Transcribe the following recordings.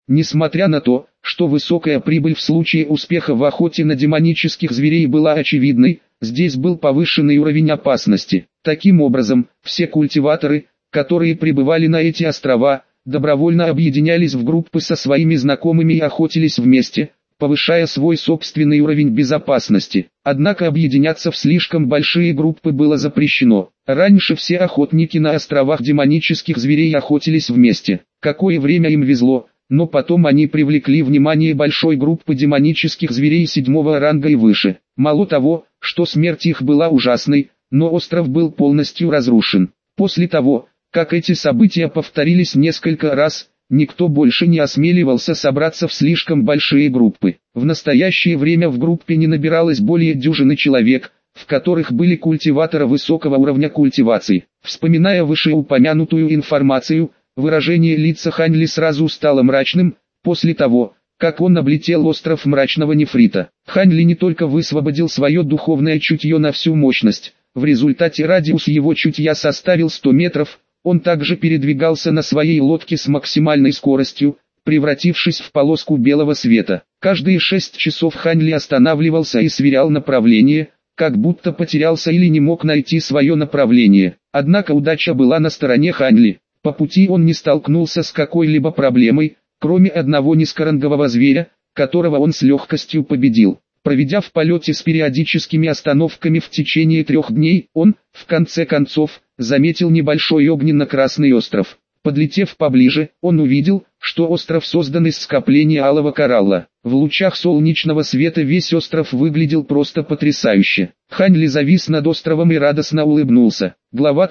Несмотря на то, что высокая прибыль в случае успеха в охоте на демонических зверей была очевидной, здесь был повышенный уровень опасности. Таким образом, все культиваторы, которые прибывали на эти острова, добровольно объединялись в группы со своими знакомыми и охотились вместе, повышая свой собственный уровень безопасности. Однако объединяться в слишком большие группы было запрещено. Раньше все охотники на островах демонических зверей охотились вместе. Какое время им везло, но потом они привлекли внимание большой группы демонических зверей 7-го ранга и выше. Мало того, что смерть их была ужасной, но остров был полностью разрушен. После того, как эти события повторились несколько раз, никто больше не осмеливался собраться в слишком большие группы. В настоящее время в группе не набиралось более дюжины человек, в которых были культиваторы высокого уровня культивации. Вспоминая вышеупомянутую информацию, выражение лица Хань Ли сразу стало мрачным, после того, как он облетел остров мрачного нефрита. Хань Ли не только высвободил свое духовное чутье на всю мощность, в результате радиус его чутья составил 100 метров, он также передвигался на своей лодке с максимальной скоростью, превратившись в полоску белого света. Каждые 6 часов Хань Ли останавливался и сверял направление, как будто потерялся или не мог найти свое направление. Однако удача была на стороне Хань Ли. По пути он не столкнулся с какой-либо проблемой, кроме одного низкорангового зверя, которого он с легкостью победил. Проведя в полете с периодическими остановками в течение 3 дней, он, в конце концов, заметил небольшой огненно-красный остров. Подлетев поближе, он увидел, что остров создан из скопления алого коралла. В лучах солнечного света весь остров выглядел просто потрясающе. Хань Ли завис над островом и радостно улыбнулся. Глава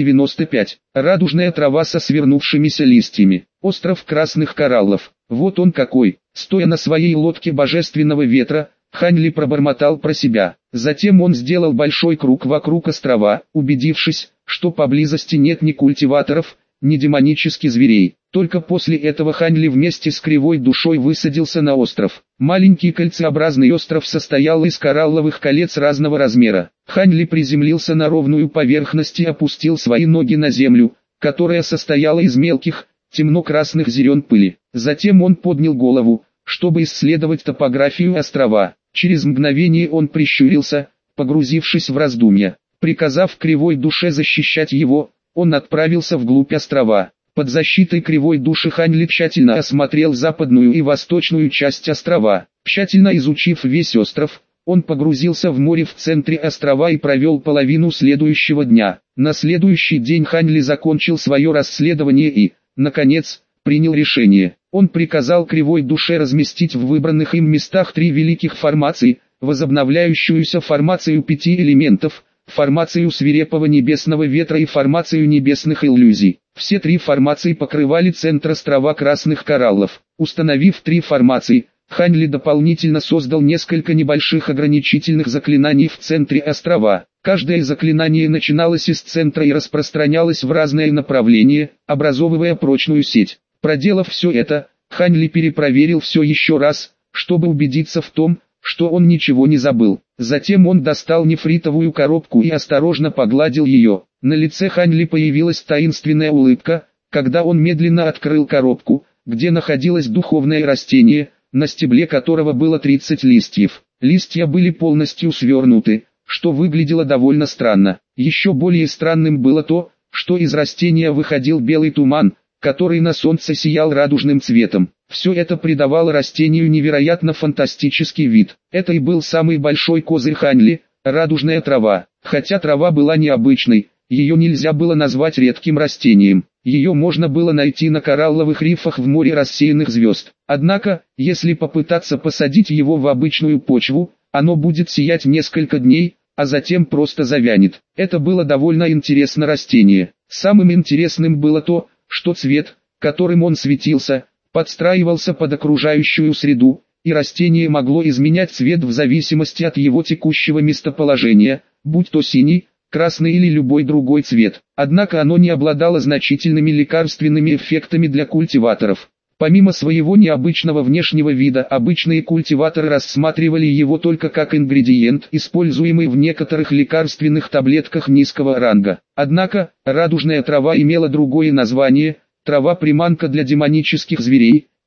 395. Радужная трава со свернувшимися листьями. Остров красных кораллов. Вот он какой. Стоя на своей лодке божественного ветра, Хань Ли пробормотал про себя. Затем он сделал большой круг вокруг острова, убедившись, что поблизости нет ни культиваторов, ни демонических зверей. Только после этого Хань Ли вместе с кривой душой высадился на остров. Маленький кольцеобразный остров состоял из коралловых колец разного размера. Хань Ли приземлился на ровную поверхность и опустил свои ноги на землю, которая состояла из мелких, темно-красных зерен пыли. Затем он поднял голову, чтобы исследовать топографию острова. Через мгновение он прищурился, погрузившись в раздумья. Приказав кривой душе защищать его, он отправился вглубь острова. Под защитой кривой души Хань Ли тщательно осмотрел западную и восточную часть острова. Тщательно изучив весь остров, он погрузился в море в центре острова и провел половину следующего дня. На следующий день Хань Ли закончил свое расследование и, наконец, принял решение. Он приказал кривой душе разместить в выбранных им местах 3 великих формации, возобновляющуюся формацию 5 элементов, формацию свирепого небесного ветра и формацию небесных иллюзий. Все 3 формации покрывали центр острова красных кораллов. Установив 3 формации, Хань Ли дополнительно создал несколько небольших ограничительных заклинаний в центре острова. Каждое заклинание начиналось из центра и распространялось в разные направления, образовывая прочную сеть. Проделав все это, Хань Ли перепроверил все еще раз, чтобы убедиться в том, что он ничего не забыл. Затем он достал нефритовую коробку и осторожно погладил ее. На лице Хань Ли появилась таинственная улыбка, когда он медленно открыл коробку, где находилось духовное растение, на стебле которого было 30 листьев. Листья были полностью свернуты, что выглядело довольно странно. Еще более странным было то, что из растения выходил белый туман, который на солнце сиял радужным цветом. Все это придавало растению невероятно фантастический вид. Это и был самый большой козырь Хань Ли, радужная трава. Хотя трава была необычной, ее нельзя было назвать редким растением. Ее можно было найти на коралловых рифах в море рассеянных звезд. Однако, если попытаться посадить его в обычную почву, оно будет сиять несколько дней, а затем просто завянет. Это было довольно интересное растение. Самым интересным было то, что цвет, которым он светился, подстраивался под окружающую среду, и растение могло изменять цвет в зависимости от его текущего местоположения, будь то синий, красный или любой другой цвет. Однако оно не обладало значительными лекарственными эффектами для культиваторов. Помимо своего необычного внешнего вида, обычные культиваторы рассматривали его только как ингредиент, используемый в некоторых лекарственных таблетках низкого ранга. Однако, радужная трава имела другое название – трава-приманка для демонических зверей,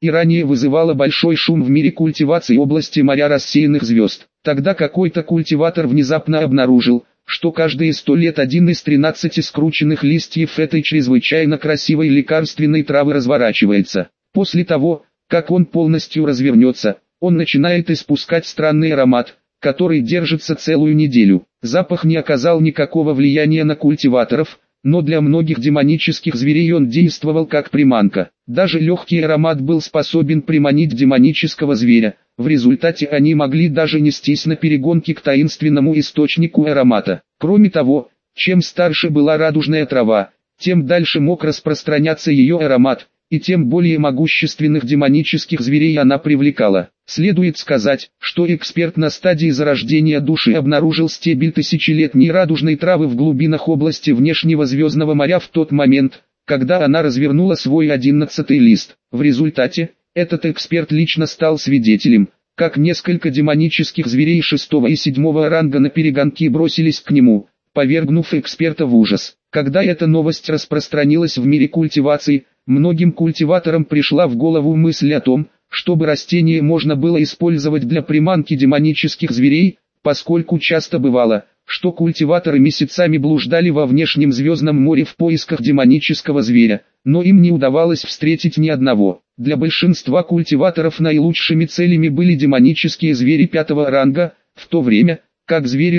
и ранее вызывала большой шум в мире культивации области моря рассеянных звезд. Тогда какой-то культиватор внезапно обнаружил, что каждые 100 лет один из 13 скрученных листьев этой чрезвычайно красивой лекарственной травы разворачивается. После того, как он полностью развернется, он начинает испускать странный аромат, который держится целую неделю. Запах не оказал никакого влияния на культиваторов, но для многих демонических зверей он действовал как приманка. Даже легкий аромат был способен приманить демонического зверя, в результате они могли даже нестись на перегонки к таинственному источнику аромата. Кроме того, чем старше была радужная трава, тем дальше мог распространяться ее аромат, и тем более могущественных демонических зверей она привлекала. Следует сказать, что эксперт на стадии зарождения души обнаружил стебель тысячелетней радужной травы в глубинах области внешнего звездного моря в тот момент, когда она развернула свой 11-й лист. В результате, этот эксперт лично стал свидетелем, как несколько демонических зверей 6 и 7 ранга на перегонки бросились к нему, повергнув эксперта в ужас. Когда эта новость распространилась в мире культивации, многим культиваторам пришла в голову мысль о том, чтобы растение можно было использовать для приманки демонических зверей, поскольку часто бывало, что культиваторы месяцами блуждали во внешнем звездном море в поисках демонического зверя, но им не удавалось встретить ни одного. Для большинства культиваторов наилучшими целями были демонические звери 5-го ранга, в то время, как звери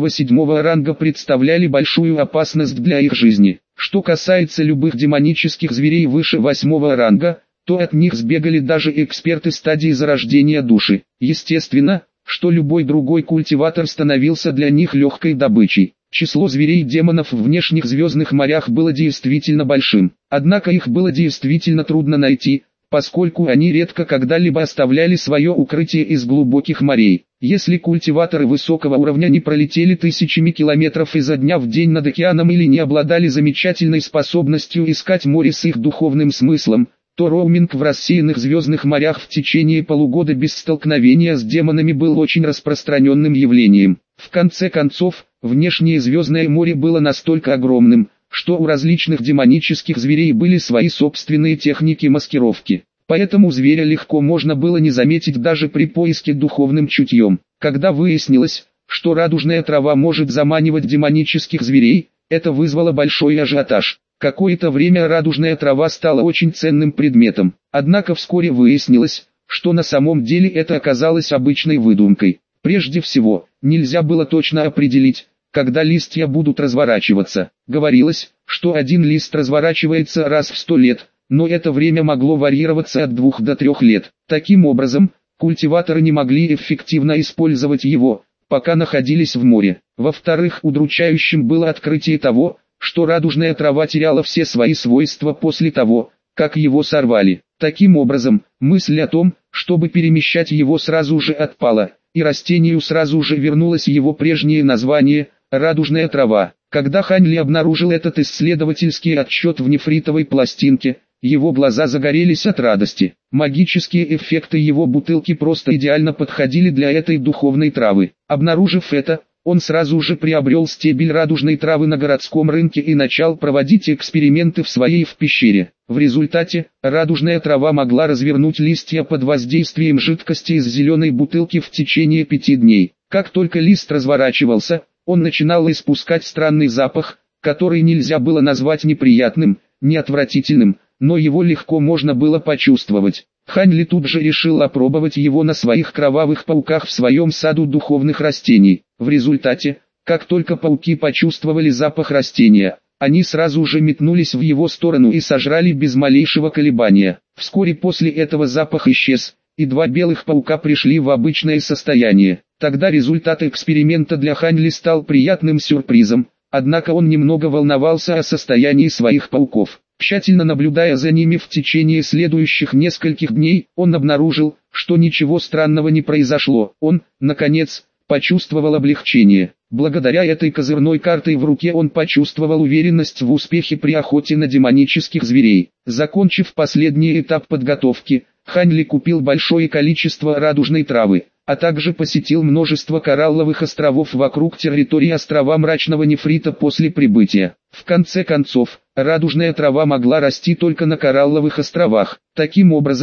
6-7 ранга представляли большую опасность для их жизни. Что касается любых демонических зверей выше 8-го ранга, то от них сбегали даже эксперты стадии зарождения души. Естественно, что любой другой культиватор становился для них легкой добычей. Число зверей-демонов в внешних звездных морях было действительно большим, однако их было действительно трудно найти, поскольку они редко когда-либо оставляли свое укрытие из глубоких морей. Если культиваторы высокого уровня не пролетели тысячами километров изо дня в день над океаном или не обладали замечательной способностью искать море с их духовным смыслом, то роуминг в рассеянных звездных морях в течение полугода без столкновения с демонами был очень распространенным явлением. В конце концов, внешнее звездное море было настолько огромным, что у различных демонических зверей были свои собственные техники маскировки. Поэтому зверя легко можно было не заметить даже при поиске духовным чутьем. Когда выяснилось, что радужная трава может заманивать демонических зверей, это вызвало большой ажиотаж. Какое-то время радужная трава стала очень ценным предметом, однако вскоре выяснилось, что на самом деле это оказалось обычной выдумкой. Прежде всего, нельзя было точно определить, когда листья будут разворачиваться. Говорилось, что один лист разворачивается раз в 100 лет, но это время могло варьироваться от 2 до 3 лет. Таким образом, культиваторы не могли эффективно использовать его, пока находились в море. Во-вторых, удручающим было открытие того, что радужная трава теряла все свои свойства после того, как его сорвали. Таким образом, мысль о том, чтобы перемещать его сразу же отпала, и растению сразу же вернулось его прежнее название – радужная трава. Когда Ханли обнаружил этот исследовательский отчет в нефритовой пластинке, его глаза загорелись от радости. Магические эффекты его бутылки просто идеально подходили для этой духовной травы. Обнаружив это, он сразу же приобрел стебель радужной травы на городском рынке и начал проводить эксперименты в своей пещере. В результате, радужная трава могла развернуть листья под воздействием жидкости из зеленой бутылки в течение 5 дней. Как только лист разворачивался, он начинал испускать странный запах, который нельзя было назвать неприятным, не отвратительным, но его легко можно было почувствовать. Ханли тут же решил опробовать его на своих кровавых пауках в своем саду духовных растений. В результате, как только пауки почувствовали запах растения, они сразу же метнулись в его сторону и сожрали без малейшего колебания. Вскоре после этого запах исчез, и 2 белых паука пришли в обычное состояние. Тогда результат эксперимента для Ханли стал приятным сюрпризом, однако он немного волновался о состоянии своих пауков. Тщательно наблюдая за ними в течение следующих нескольких дней, он обнаружил, что ничего странного не произошло. Он, наконец, почувствовал облегчение. Благодаря этой козырной карте в руке он почувствовал уверенность в успехе при охоте на демонических зверей. Закончив последний этап подготовки, Ханли купил большое количество радужной травы, а также посетил множество коралловых островов вокруг территории острова Мрачного Нефрита после прибытия. В конце концов, радужная трава могла расти только на коралловых островах. Таким образом,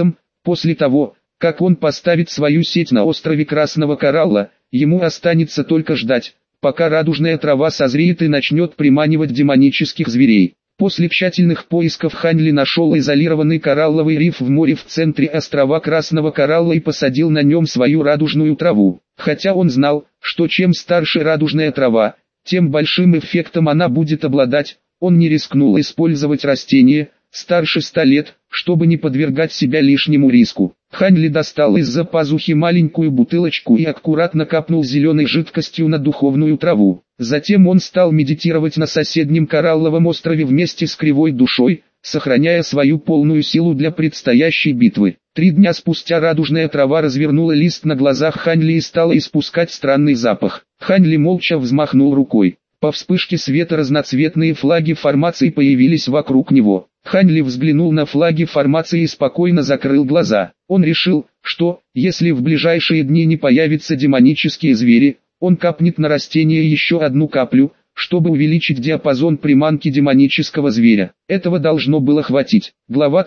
После того, как он поставит свою сеть на острове Красного Коралла, ему останется только ждать, пока радужная трава созреет и начнет приманивать демонических зверей. После тщательных поисков Хань Ли нашел изолированный коралловый риф в море в центре острова Красного Коралла и посадил на нем свою радужную траву. Хотя он знал, что чем старше радужная трава, тем большим эффектом она будет обладать, он не рискнул использовать растение, старше 100 лет, чтобы не подвергать себя лишнему риску. Хань Ли достал из-за пазухи маленькую бутылочку и аккуратно капнул зеленой жидкостью на духовную траву. Затем он стал медитировать на соседнем коралловом острове вместе с кривой душой, сохраняя свою полную силу для предстоящей битвы. 3 дня спустя радужная трава развернула лист на глазах Хань Ли и стала испускать странный запах. Хань Ли молча взмахнул рукой. По вспышке света разноцветные флаги формации появились вокруг него. Хань Ли взглянул на флаги формации и спокойно закрыл глаза. Он решил, что, если в ближайшие дни не появятся демонические звери, он капнет на растение еще одну каплю, чтобы увеличить диапазон приманки демонического зверя. Этого должно было хватить. Глава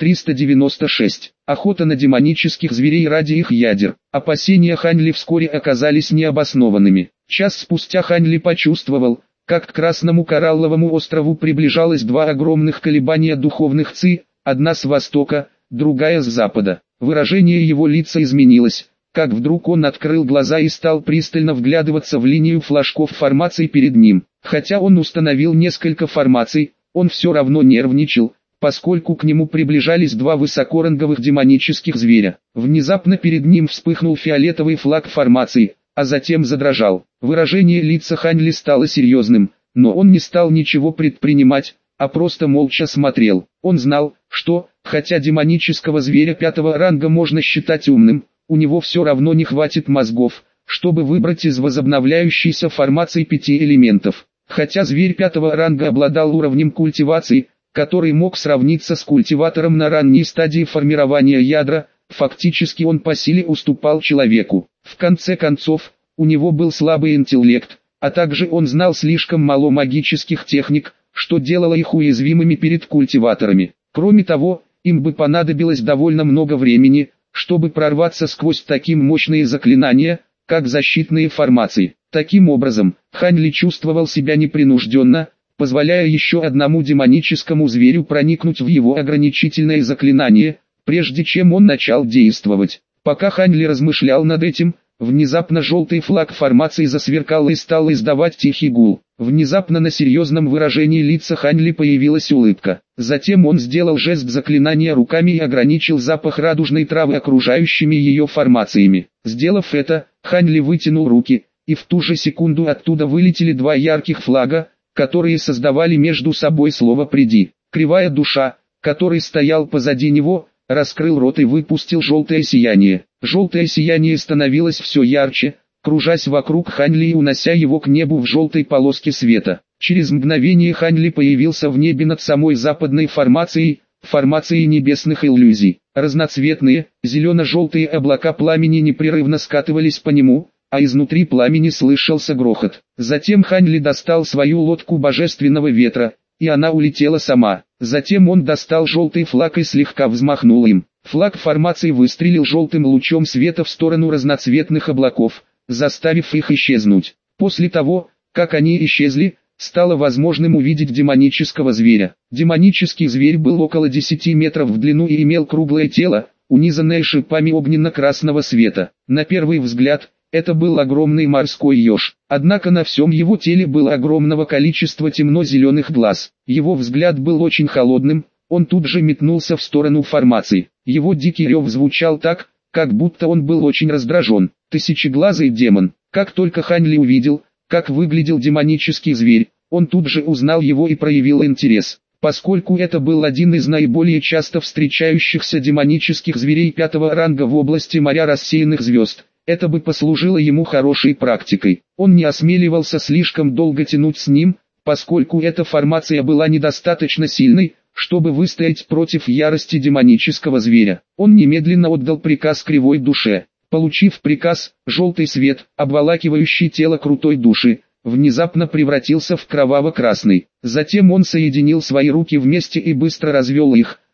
396. Охота на демонических зверей ради их ядер. Опасения Хань Ли вскоре оказались необоснованными. Час спустя Хань Ли почувствовал, как к Красному Коралловому острову приближалось 2 огромных колебания духовных ци, одна с востока, другая с запада. Выражение его лица изменилось, как вдруг он открыл глаза и стал пристально вглядываться в линию флажков формаций перед ним. Хотя он установил несколько формаций, он все равно нервничал, поскольку к нему приближались 2 высокоранговых демонических зверя. Внезапно перед ним вспыхнул фиолетовый флаг формации, а затем задрожал. Выражение лица Хань Ли стало серьезным, но он не стал ничего предпринимать, а просто молча смотрел. Он знал, что, хотя демонического зверя 5-го ранга можно считать умным, у него все равно не хватит мозгов, чтобы выбрать из возобновляющейся формации 5 элементов. Хотя зверь 5-го ранга обладал уровнем культивации, который мог сравниться с культиватором на ранней стадии формирования ядра, фактически он по силе уступал человеку. В конце концов, у него был слабый интеллект, а также он знал слишком мало магических техник, что делало их уязвимыми перед культиваторами. Кроме того, им бы понадобилось довольно много времени, чтобы прорваться сквозь такие мощные заклинания, как защитные формации. Таким образом, Хань Ли чувствовал себя непринужденно, позволяя еще одному демоническому зверю проникнуть в его ограничительное заклинание, прежде чем он начал действовать. Пока Хань Ли размышлял над этим, внезапно желтый флаг формации засверкал и стал издавать тихий гул. Внезапно на серьезном выражении лица Хань Ли появилась улыбка. Затем он сделал жест заклинания руками и ограничил запах радужной травы окружающими ее формациями. Сделав это, Хань Ли вытянул руки, и в ту же секунду оттуда вылетели 2 ярких флага, которые создавали между собой слово «приди». Кривая душа, который стоял позади него, раскрыл рот и выпустил желтое сияние. Желтое сияние становилось все ярче, кружась вокруг Хань Ли и унося его к небу в желтой полоске света. Через мгновение Хань Ли появился в небе над самой западной формацией небесных иллюзий. Разноцветные, зелено-желтые облака пламени непрерывно скатывались по нему, а изнутри пламени слышался грохот. Затем Хань Ли достал свою лодку божественного ветра, и она улетела сама. Затем он достал желтый флаг и слегка взмахнул им. Флаг формации выстрелил желтым лучом света в сторону разноцветных облаков, заставив их исчезнуть. После того, как они исчезли, стало возможным увидеть демонического зверя. Демонический зверь был около 10 метров в длину и имел круглое тело, унизанное шипами огненно-красного света. На первый взгляд, это был огромный морской еж. Однако на всем его теле было огромного количества темно-зеленых глаз. Его взгляд был очень холодным, он тут же метнулся в сторону формации. Его дикий рев звучал так, как будто он был очень раздражен. Тысячеглазый демон. Как только Хань Ли увидел, как выглядел демонический зверь, он тут же узнал его и проявил интерес. Поскольку это был один из наиболее часто встречающихся демонических зверей 5-го ранга в области моря рассеянных звезд, это бы послужило ему хорошей практикой. Он не осмеливался слишком долго тянуть с ним, поскольку эта формация была недостаточно сильной, чтобы выстоять против ярости демонического зверя. Он немедленно отдал приказ кривой душе. Получив приказ, желтый свет, обволакивающий тело крутой души, внезапно превратился в кроваво-красный. Затем он соединил свои руки вместе и быстро развел их,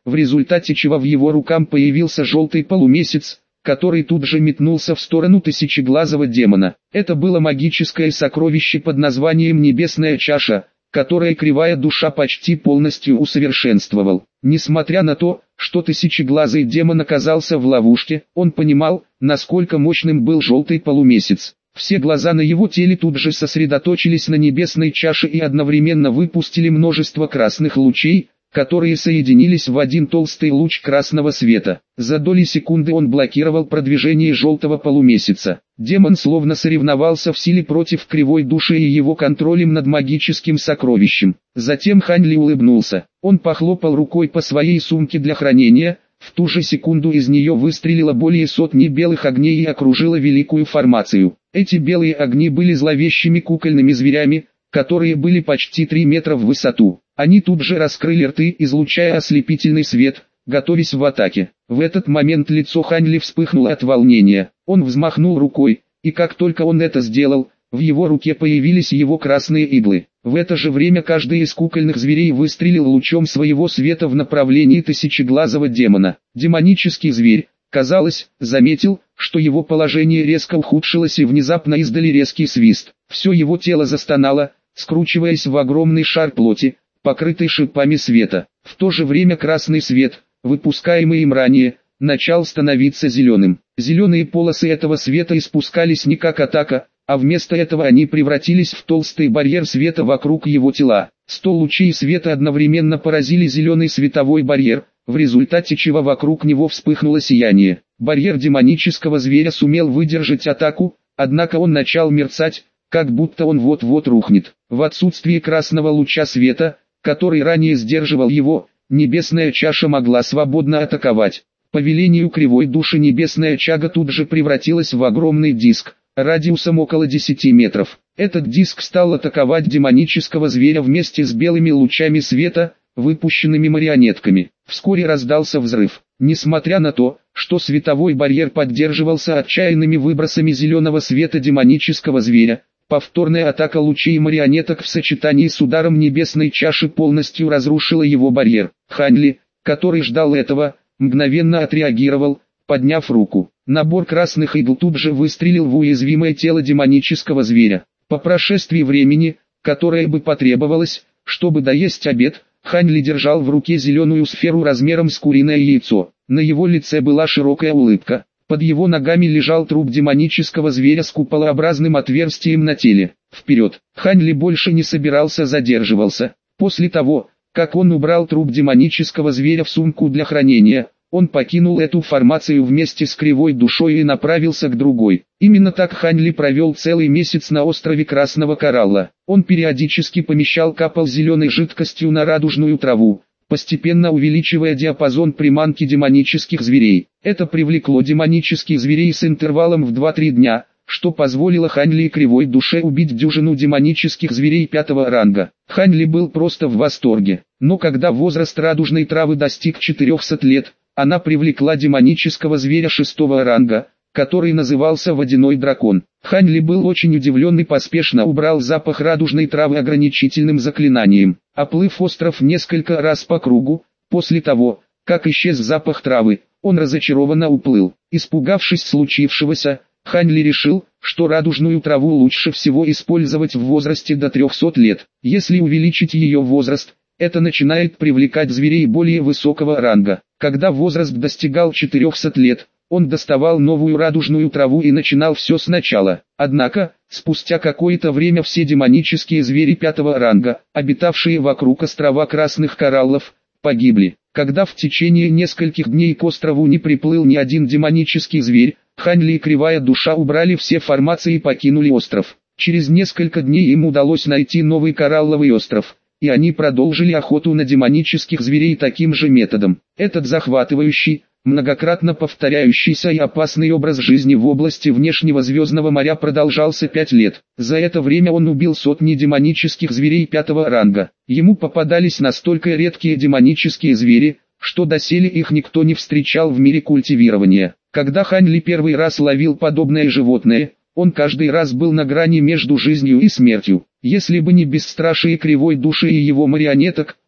в результате чего в его рукам появился желтый полумесяц, который тут же метнулся в сторону тысячеглазого демона. Это было магическое сокровище под названием «Небесная чаша», которое кривая душа почти полностью усовершенствовал. Несмотря на то, что тысячеглазый демон оказался в ловушке, он понимал, насколько мощным был желтый полумесяц. Все глаза на его теле тут же сосредоточились на небесной чаше и одновременно выпустили множество красных лучей, которые соединились в один толстый луч красного света. За доли секунды он блокировал продвижение желтого полумесяца. Демон словно соревновался в силе против кривой души и его контролем над магическим сокровищем. Затем Хань Ли улыбнулся. Он похлопал рукой по своей сумке для хранения. В ту же секунду из нее выстрелило более сотни белых огней и окружило великую формацию. Эти белые огни были зловещими кукольными зверями, которые были почти 3 метра в высоту. Они тут же раскрыли рты, излучая ослепительный свет, готовясь в атаке. В этот момент лицо Хань Ли вспыхнуло от волнения. Он взмахнул рукой, и как только он это сделал, в его руке появились его красные иглы. В это же время каждый из кукольных зверей выстрелил лучом своего света в направлении тысячеглазого демона. Демонический зверь, казалось, заметил, что его положение резко ухудшилось, и внезапно издали резкий свист. Все его тело застонало, скручиваясь в огромный шар плоти, покрытый шипами света. В то же время красный свет, выпускаемый им ранее, начал становиться зеленым. Зеленые полосы этого света испускались не как атака, а вместо этого они превратились в толстый барьер света вокруг его тела. 100 лучей света одновременно поразили зеленый световой барьер, в результате чего вокруг него вспыхнуло сияние. Барьер демонического зверя сумел выдержать атаку, однако он начал мерцать, как будто он вот-вот рухнет. В отсутствие красного луча света, который ранее сдерживал его, небесная чаша могла свободно атаковать. По велению кривой души небесная чага тут же превратилась в огромный диск, радиусом около 10 метров. Этот диск стал атаковать демонического зверя вместе с белыми лучами света, выпущенными марионетками. Вскоре раздался взрыв. Несмотря на то, что световой барьер поддерживался отчаянными выбросами зеленого света демонического зверя, повторная атака лучей марионеток в сочетании с ударом небесной чаши полностью разрушила его барьер. Хань Ли, который ждал этого, мгновенно отреагировал, подняв руку. Набор красных игл тут же выстрелил в уязвимое тело демонического зверя. По прошествии времени, которое бы потребовалось, чтобы доесть обед, Хань Ли держал в руке зеленую сферу размером с куриное яйцо. На его лице была широкая улыбка. Под его ногами лежал труп демонического зверя с куполообразным отверстием на теле. Вперед! Хань Ли больше не задерживался. После того, как он убрал труп демонического зверя в сумку для хранения, он покинул эту формацию вместе с кривой душой и направился к другой. Именно так Хань Ли провел целый месяц на острове Красного Коралла. Он периодически капал зеленой жидкостью на радужную траву, постепенно увеличивая диапазон приманки демонических зверей. Это привлекло демонических зверей с интервалом в 2-3 дня, что позволило Хань Ли и кривой душе убить дюжину демонических зверей 5-го ранга. Хань Ли был просто в восторге. Но когда возраст радужной травы достиг 400 лет, она привлекла демонического зверя 6-го ранга, который назывался Водяной Дракон. Хань Ли был очень удивлен и поспешно убрал запах радужной травы ограничительным заклинанием. Оплыв остров несколько раз по кругу, после того, как исчез запах травы, он разочарованно уплыл. Испугавшись случившегося, Хань Ли решил, что радужную траву лучше всего использовать в возрасте до 300 лет. Если увеличить ее возраст, это начинает привлекать зверей более высокого ранга. Когда возраст достигал 400 лет, он доставал новую радужную траву и начинал все сначала. Однако, спустя какое-то время все демонические звери 5-го ранга, обитавшие вокруг острова Красных Кораллов, погибли. Когда в течение нескольких дней к острову не приплыл ни один демонический зверь, Хань Ли и кривая душа убрали все формации и покинули остров. Через несколько дней им удалось найти новый коралловый остров, и они продолжили охоту на демонических зверей таким же методом. Этот захватывающий, многократно повторяющийся и опасный образ жизни в области внешнего Звездного моря продолжался 5 лет. За это время он убил сотни демонических зверей 5-го ранга. Ему попадались настолько редкие демонические звери, что доселе их никто не встречал в мире культивирования. Когда Хань Ли первый раз ловил подобное животное, он каждый раз был на грани между жизнью и смертью. Если бы не бесстрашие кривой души и его марионеток,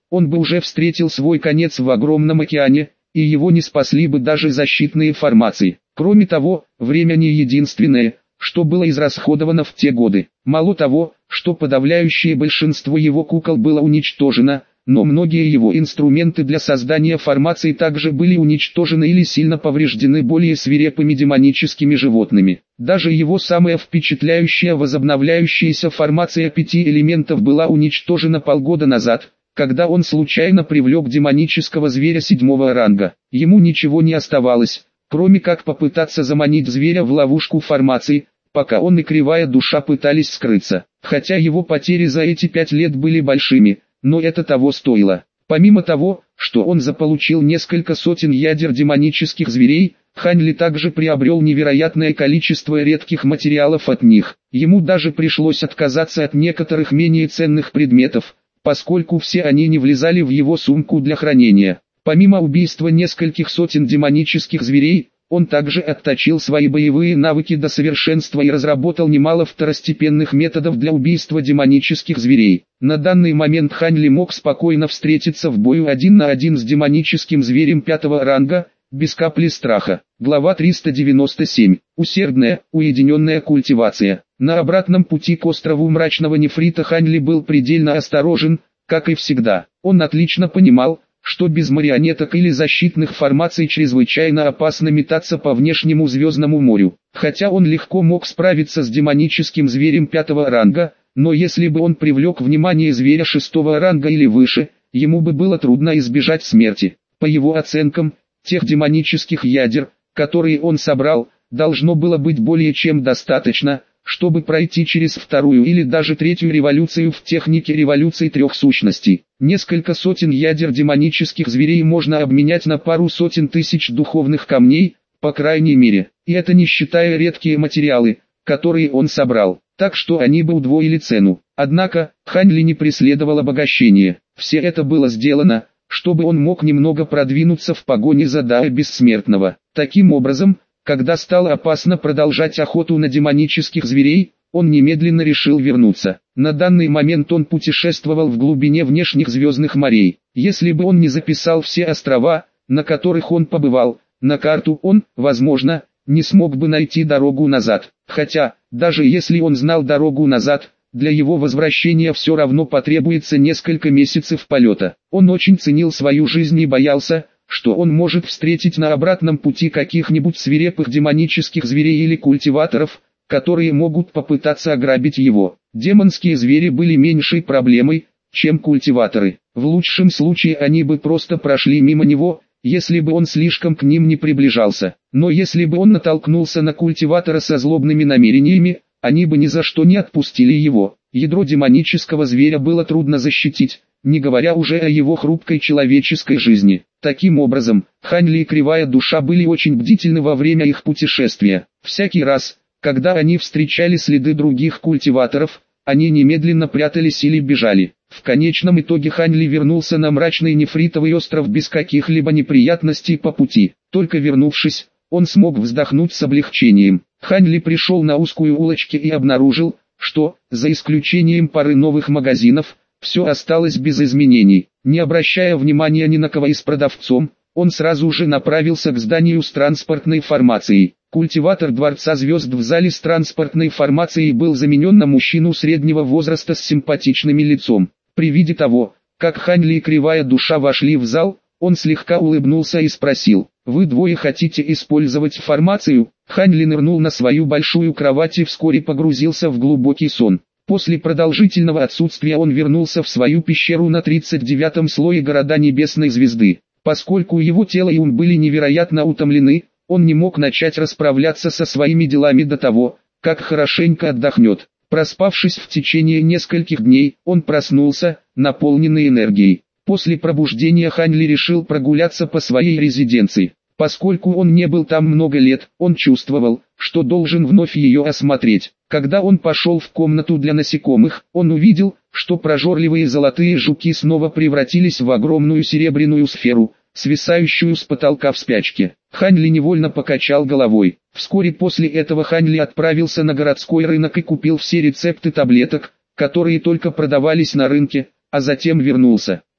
он бы уже встретил свой конец в огромном океане, и его не спасли бы даже защитные формации. Кроме того, время не единственное, что было израсходовано в те годы. Мало того, что подавляющее большинство его кукол было уничтожено, но многие его инструменты для создания формаций также были уничтожены или сильно повреждены более свирепыми демоническими животными. Даже его самая впечатляющая возобновляющаяся формация 5 элементов была уничтожена полгода назад, когда он случайно привлек демонического зверя 7-го ранга. Ему ничего не оставалось, кроме как попытаться заманить зверя в ловушку формации, пока он и Кривая Душа пытались скрыться. Хотя его потери за эти 5 лет были большими, но это того стоило. Помимо того, что он заполучил несколько сотен ядер демонических зверей, Хань Ли также приобрел невероятное количество редких материалов от них. Ему даже пришлось отказаться от некоторых менее ценных предметов, поскольку все они не влезали в его сумку для хранения. Помимо убийства нескольких сотен демонических зверей, он также отточил свои боевые навыки до совершенства и разработал немало второстепенных методов для убийства демонических зверей. На данный момент Хань Ли мог спокойно встретиться в бою 1 на 1 с демоническим зверем 5-го ранга, без капли страха. Глава 397. Усердная, уединенная культивация. На обратном пути к острову Мрачного Нефрита Хань Ли был предельно осторожен, как и всегда. Он отлично понимал, что без марионеток или защитных формаций чрезвычайно опасно метаться по внешнему Звездному морю. Хотя он легко мог справиться с демоническим зверем 5-го ранга, но если бы он привлек внимание зверя 6-го ранга или выше, ему бы было трудно избежать смерти. По его оценкам, тех демонических ядер, которые он собрал, должно было быть более чем достаточно, чтобы пройти через 2-ю или даже 3-ю революцию в технике революции 3 сущностей. Несколько сотен ядер демонических зверей можно обменять на пару сотен тысяч духовных камней, по крайней мере, и это не считая редкие материалы, которые он собрал, так что они бы удвоили цену. Однако, Хань Ли не преследовал обогащение. Все это было сделано, чтобы он мог немного продвинуться в погоне за Дао Бессмертного. Таким образом, когда стало опасно продолжать охоту на демонических зверей, он немедленно решил вернуться. На данный момент он путешествовал в глубине внешних звездных морей. Если бы он не записал все острова, на которых он побывал, на карту, он, возможно, не смог бы найти дорогу назад. Хотя, даже если он знал дорогу назад, для его возвращения все равно потребуется несколько месяцев полета. Он очень ценил свою жизнь и боялся, что он может встретить на обратном пути каких-нибудь свирепых демонических зверей или культиваторов, которые могут попытаться ограбить его. Демонские звери были меньшей проблемой, чем культиваторы. В лучшем случае они бы просто прошли мимо него, если бы он слишком к ним не приближался. Но если бы он натолкнулся на культиватора со злобными намерениями, они бы ни за что не отпустили его. Ядро демонического зверя было трудно защитить, не говоря уже о его хрупкой человеческой жизни. Таким образом, Хань Ли и Кривая Душа были очень бдительны во время их путешествия. Всякий раз, когда они встречали следы других культиваторов, они немедленно прятались или бежали. В конечном итоге Хань Ли вернулся на Мрачный Нефритовый остров без каких-либо неприятностей по пути. Только вернувшись, он смог вздохнуть с облегчением. Хань Ли пришел на узкую улочку и обнаружил, что, за исключением пары новых магазинов, все осталось без изменений. Не обращая внимания ни на кого из продавцом, он сразу же направился к зданию с транспортной формацией. Культиватор Дворца Звезд в зале с транспортной формацией был заменен на мужчину среднего возраста с симпатичным лицом. При виде того, как Хань Ли и Кривая Душа вошли в зал, он слегка улыбнулся и спросил: «Вы двое хотите использовать формацию?» Хань Ли нырнул на свою большую кровать и вскоре погрузился в глубокий сон. После продолжительного отсутствия он вернулся в свою пещеру на 39-м слое города Небесной Звезды. Поскольку его тело и ум были невероятно утомлены, он не мог начать расправляться со своими делами до того, как хорошенько отдохнет. Проспавшись в течение нескольких дней, он проснулся, наполненный энергией. После пробуждения Хань Ли решил прогуляться по своей резиденции. Поскольку он не был там много лет, он чувствовал, что должен вновь ее осмотреть. Когда он пошел в комнату для насекомых, он увидел, что прожорливые золотые жуки снова превратились в огромную серебряную сферу, свисающую с потолка в спячке. Хань Ли невольно покачал головой. Вскоре после этого Хань Ли отправился на городской рынок и купил все рецепты таблеток, которые только продавались на рынке, а затем вернулся.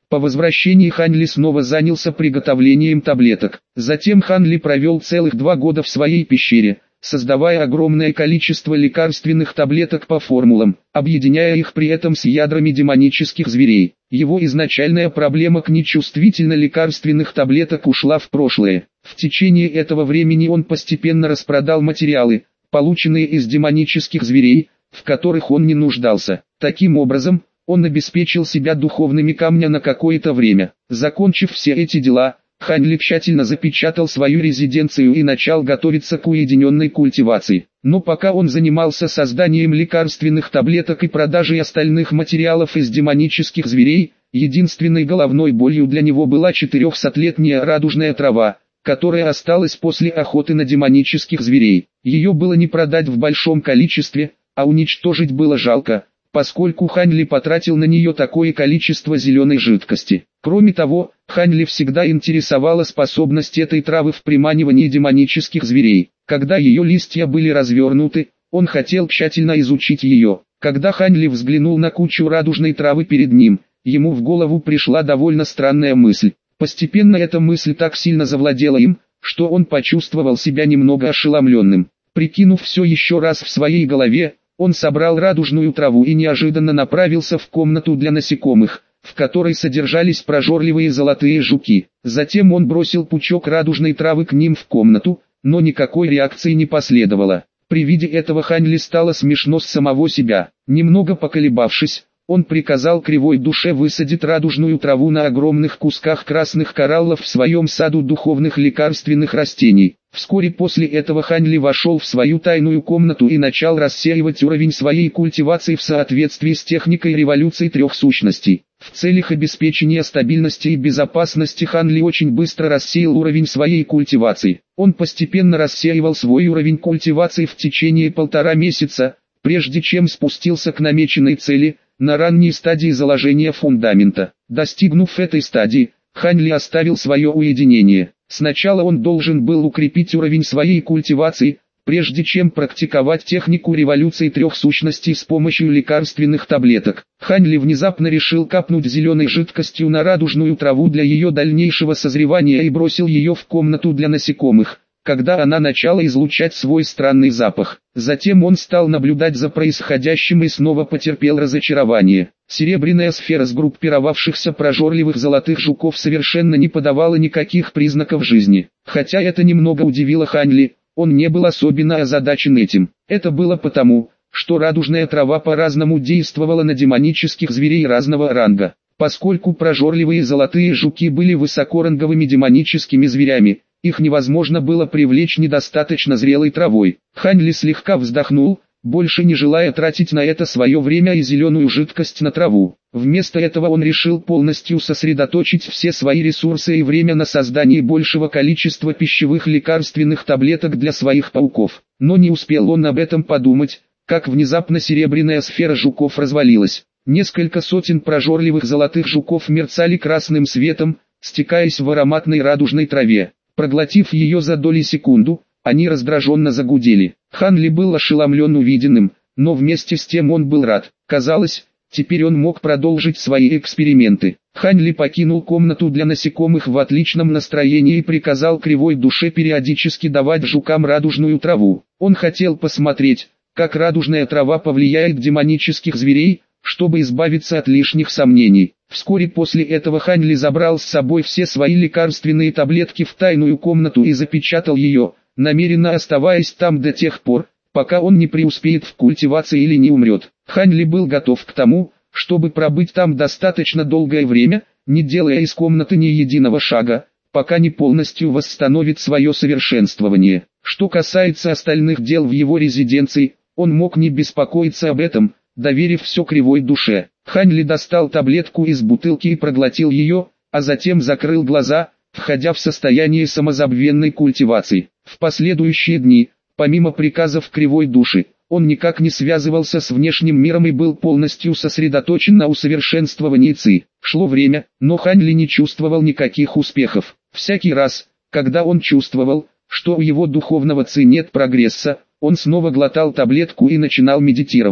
По возвращении Хань Ли снова занялся приготовлением таблеток. Затем Хань Ли провел целых 2 года в своей пещере, создавая огромное количество лекарственных таблеток по формулам, объединяя их при этом с ядрами демонических зверей. Его изначальная проблема к нечувствительно лекарственных таблеток ушла в прошлое. В течение этого времени он постепенно распродал материалы, полученные из демонических зверей, в которых он не нуждался. Таким образом, он обеспечил себя духовными камнями на какое-то время. Закончив все эти дела, Хань Ли тщательно запечатал свою резиденцию и начал готовиться к уединенной культивации. Но пока он занимался созданием лекарственных таблеток и продажей остальных материалов из демонических зверей, единственной головной болью для него была 400-летняя радужная трава, которая осталась после охоты на демонических зверей. Ее было не продать в большом количестве, а уничтожить было жалко, поскольку Хань Ли потратил на нее такое количество зеленой жидкости. Кроме того, Хань Ли всегда интересовала способность этой травы в приманивании демонических зверей. Когда ее листья были развернуты, он хотел тщательно изучить ее. Когда Хань Ли взглянул на кучу радужной травы перед ним, ему в голову пришла довольно странная мысль. Постепенно эта мысль так сильно завладела им, что он почувствовал себя немного ошеломленным. Прикинув все еще раз в своей голове, он собрал радужную траву и неожиданно направился в комнату для насекомых, в которой содержались прожорливые золотые жуки. Затем он бросил пучок радужной травы к ним в комнату, но никакой реакции не последовало. При виде этого Хань Ли стало смешно с самого себя. Немного поколебавшись, он приказал кривой душе высадить радужную траву на огромных кусках красных кораллов в своем саду духовных лекарственных растений. Вскоре после этого Хань Ли вошел в свою тайную комнату и начал рассеивать уровень своей культивации в соответствии с техникой революции 3 сущностей. В целях обеспечения стабильности и безопасности Хань Ли очень быстро рассеял уровень своей культивации. Он постепенно рассеивал свой уровень культивации в течение 1,5 месяца, прежде чем спустился к намеченной цели, на ранней стадии заложения фундамента. Достигнув этой стадии, Хань Ли оставил свое уединение. Сначала он должен был укрепить уровень своей культивации, прежде чем практиковать технику революции 3 сущностей с помощью лекарственных таблеток. Хань Ли внезапно решил капнуть зеленой жидкостью на радужную траву для ее дальнейшего созревания и бросил ее в комнату для насекомых, когда она начала излучать свой странный запах. Затем он стал наблюдать за происходящим и снова потерпел разочарование. Серебряная сфера сгруппировавшихся прожорливых золотых жуков совершенно не подавала никаких признаков жизни. Хотя это немного удивило Хань Ли, он не был особенно озадачен этим. Это было потому, что радужная трава по-разному действовала на демонических зверей разного ранга. Поскольку прожорливые золотые жуки были высокоранговыми демоническими зверями, их невозможно было привлечь недостаточно зрелой травой. Хань Ли слегка вздохнул, больше не желая тратить на это свое время и зеленую жидкость на траву. Вместо этого он решил полностью сосредоточить все свои ресурсы и время на создании большего количества пищевых лекарственных таблеток для своих пауков. Но не успел он об этом подумать, как внезапно серебряная сфера жуков развалилась. Несколько сотен прожорливых золотых жуков мерцали красным светом, стекаясь в ароматной радужной траве. Проглотив ее за доли секунду, они раздраженно загудели. Хань Ли был ошеломлен увиденным, но вместе с тем он был рад. Казалось, теперь он мог продолжить свои эксперименты. Хань Ли покинул комнату для насекомых в отличном настроении и приказал кривой душе периодически давать жукам радужную траву. Он хотел посмотреть, как радужная трава повлияет демонических зверей, чтобы избавиться от лишних сомнений. Вскоре после этого Хань Ли забрал с собой все свои лекарственные таблетки в тайную комнату и запечатал ее, намеренно оставаясь там до тех пор, пока он не преуспеет в культивации или не умрет. Хань Ли был готов к тому, чтобы пробыть там достаточно долгое время, не делая из комнаты ни единого шага, пока не полностью восстановит свое совершенствование. Что касается остальных дел в его резиденции, он мог не беспокоиться об этом, доверив все кривой душе. Хань Ли достал таблетку из бутылки и проглотил ее, а затем закрыл глаза, входя в состояние самозабвенной культивации. В последующие дни, помимо приказов кривой души, он никак не связывался с внешним миром и был полностью сосредоточен на усовершенствовании ци. Шло время, но Хань Ли не чувствовал никаких успехов. Всякий раз, когда он чувствовал, что у его духовного ци нет прогресса, он снова глотал таблетку и начинал медитировать.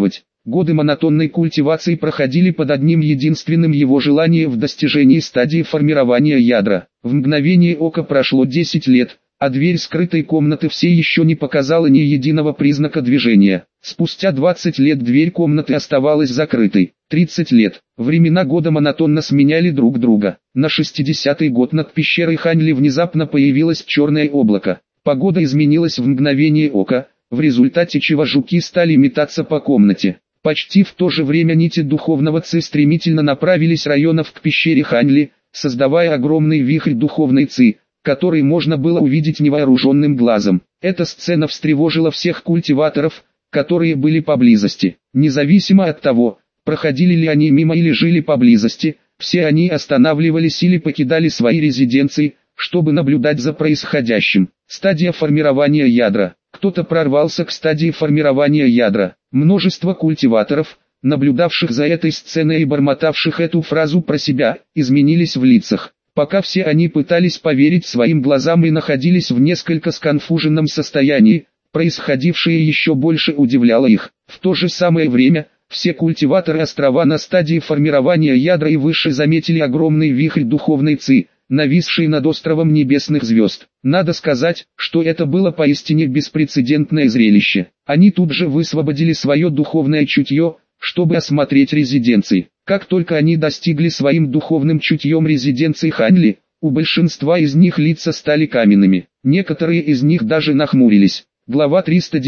Годы монотонной культивации проходили под одним единственным его желанием в достижении стадии формирования ядра. В мгновение ока прошло 10 лет, а дверь скрытой комнаты все еще не показала ни единого признака движения. Спустя 20 лет дверь комнаты оставалась закрытой. 30 лет. Времена года монотонно сменяли друг друга. На 60-й год над пещерой Ханьли внезапно появилось черное облако. Погода изменилась в мгновение ока, в результате чего жуки стали метаться по комнате. Почти в то же время нити духовного ци стремительно направились районов к пещере Ханьли, создавая огромный вихрь духовной ци, который можно было увидеть невооруженным глазом. Эта сцена встревожила всех культиваторов, которые были поблизости. Независимо от того, проходили ли они мимо или жили поблизости, все они останавливались или покидали свои резиденции, чтобы наблюдать за происходящим. Стадия формирования ядра. Кто-то прорвался к стадии формирования ядра. Множество культиваторов, наблюдавших за этой сценой и бормотавших эту фразу про себя, изменились в лицах. Пока все они пытались поверить своим глазам и находились в несколько сконфуженном состоянии, происходившее еще больше удивляло их. В то же самое время, все культиваторы острова на стадии формирования ядра и выше заметили огромный вихрь духовной ци, нависший над островом небесных звезд. Надо сказать, что это было поистине беспрецедентное зрелище. Они тут же высвободили свое духовное чутье, чтобы осмотреть резиденции. Как только они достигли своим духовным чутьем резиденции Ханьли, у большинства из них лица стали каменными. Некоторые из них даже нахмурились. Глава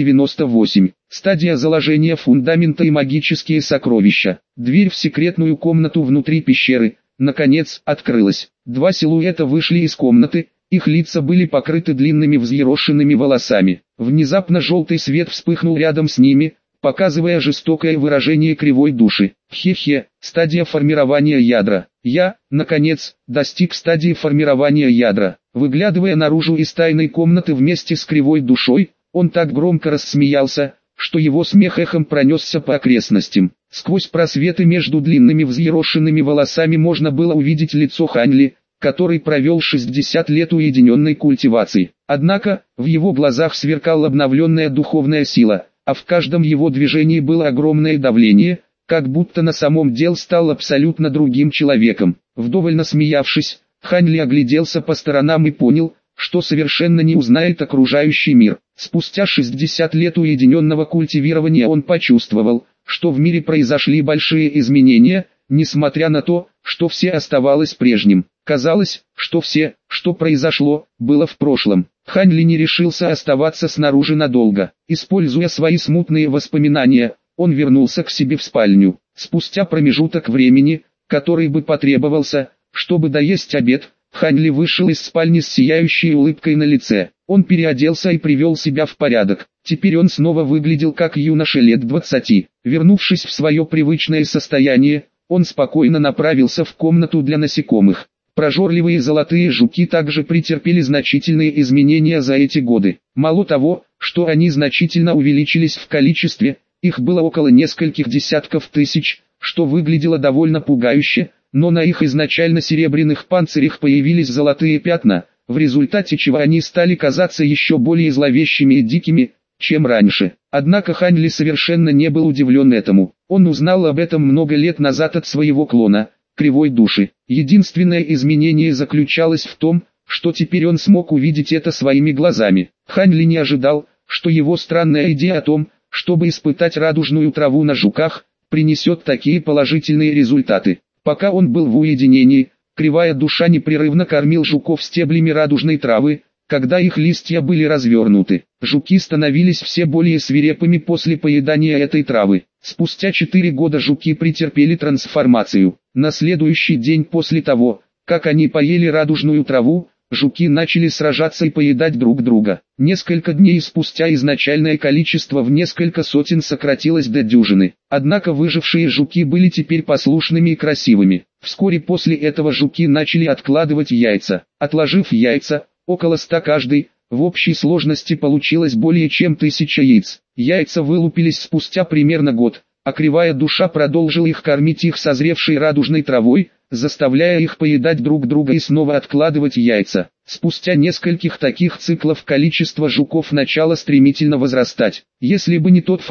398. Стадия заложения фундамента и магические сокровища. Дверь в секретную комнату внутри пещеры, наконец, открылась. Два силуэта вышли из комнаты, их лица были покрыты длинными взъерошенными волосами. Внезапно желтый свет вспыхнул рядом с ними, показывая жестокое выражение кривой души. Хе-хе, стадия формирования ядра. Я, наконец, достиг стадии формирования ядра. Выглядывая наружу из тайной комнаты вместе с кривой душой, он так громко рассмеялся, что его смех эхом пронесся по окрестностям. Сквозь просветы между длинными взъерошенными волосами можно было увидеть лицо Ханьли, который провел 60 лет уединенной культивации. Однако, в его глазах сверкала обновленная духовная сила, а в каждом его движении было огромное давление, как будто на самом деле стал абсолютно другим человеком. Вдоволь насмеявшись, Ханьли огляделся по сторонам и понял, что совершенно не узнает окружающий мир. Спустя 60 лет уединенного культивирования он почувствовал, что в мире произошли большие изменения, несмотря на то, что все оставалось прежним. Казалось, что все, что произошло, было в прошлом. Ханьли не решился оставаться снаружи надолго. Используя свои смутные воспоминания, он вернулся к себе в спальню. Спустя промежуток времени, который бы потребовался, чтобы доесть обед, Ханьли вышел из спальни с сияющей улыбкой на лице. Он переоделся и привел себя в порядок. Теперь он снова выглядел как юноша лет 20. Вернувшись в свое привычное состояние, он спокойно направился в комнату для насекомых. Прожорливые золотые жуки также претерпели значительные изменения за эти годы. Мало того, что они значительно увеличились в количестве, их было около нескольких десятков тысяч, что выглядело довольно пугающе, но на их изначально серебряных панцирях появились золотые пятна, в результате чего они стали казаться еще более зловещими и дикими, чем раньше. Однако Ханьли совершенно не был удивлен этому. Он узнал об этом много лет назад от своего клона, кривой души. Единственное изменение заключалось в том, что теперь он смог увидеть это своими глазами. Ханьли не ожидал, что его странная идея о том, чтобы испытать радужную траву на жуках, принесет такие положительные результаты. Пока он был в уединении, кривая душа непрерывно кормил жуков стеблями радужной травы, когда их листья были развернуты. Жуки становились все более свирепыми после поедания этой травы. Спустя 4 года жуки претерпели трансформацию. На следующий день после того, как они поели радужную траву, жуки начали сражаться и поедать друг друга. Несколько дней спустя изначальное количество в несколько сотен сократилось до дюжины. Однако выжившие жуки были теперь послушными и красивыми. Вскоре после этого жуки начали откладывать яйца. Отложив яйца, около 100 каждый, в общей сложности получилось более чем 1000 яиц. Яйца вылупились спустя примерно год, а кривая душа продолжила их кормить их созревшей радужной травой, заставляя их поедать друг друга и снова откладывать яйца. Спустя нескольких таких циклов количество жуков начало стремительно возрастать. Если бы не тот факт,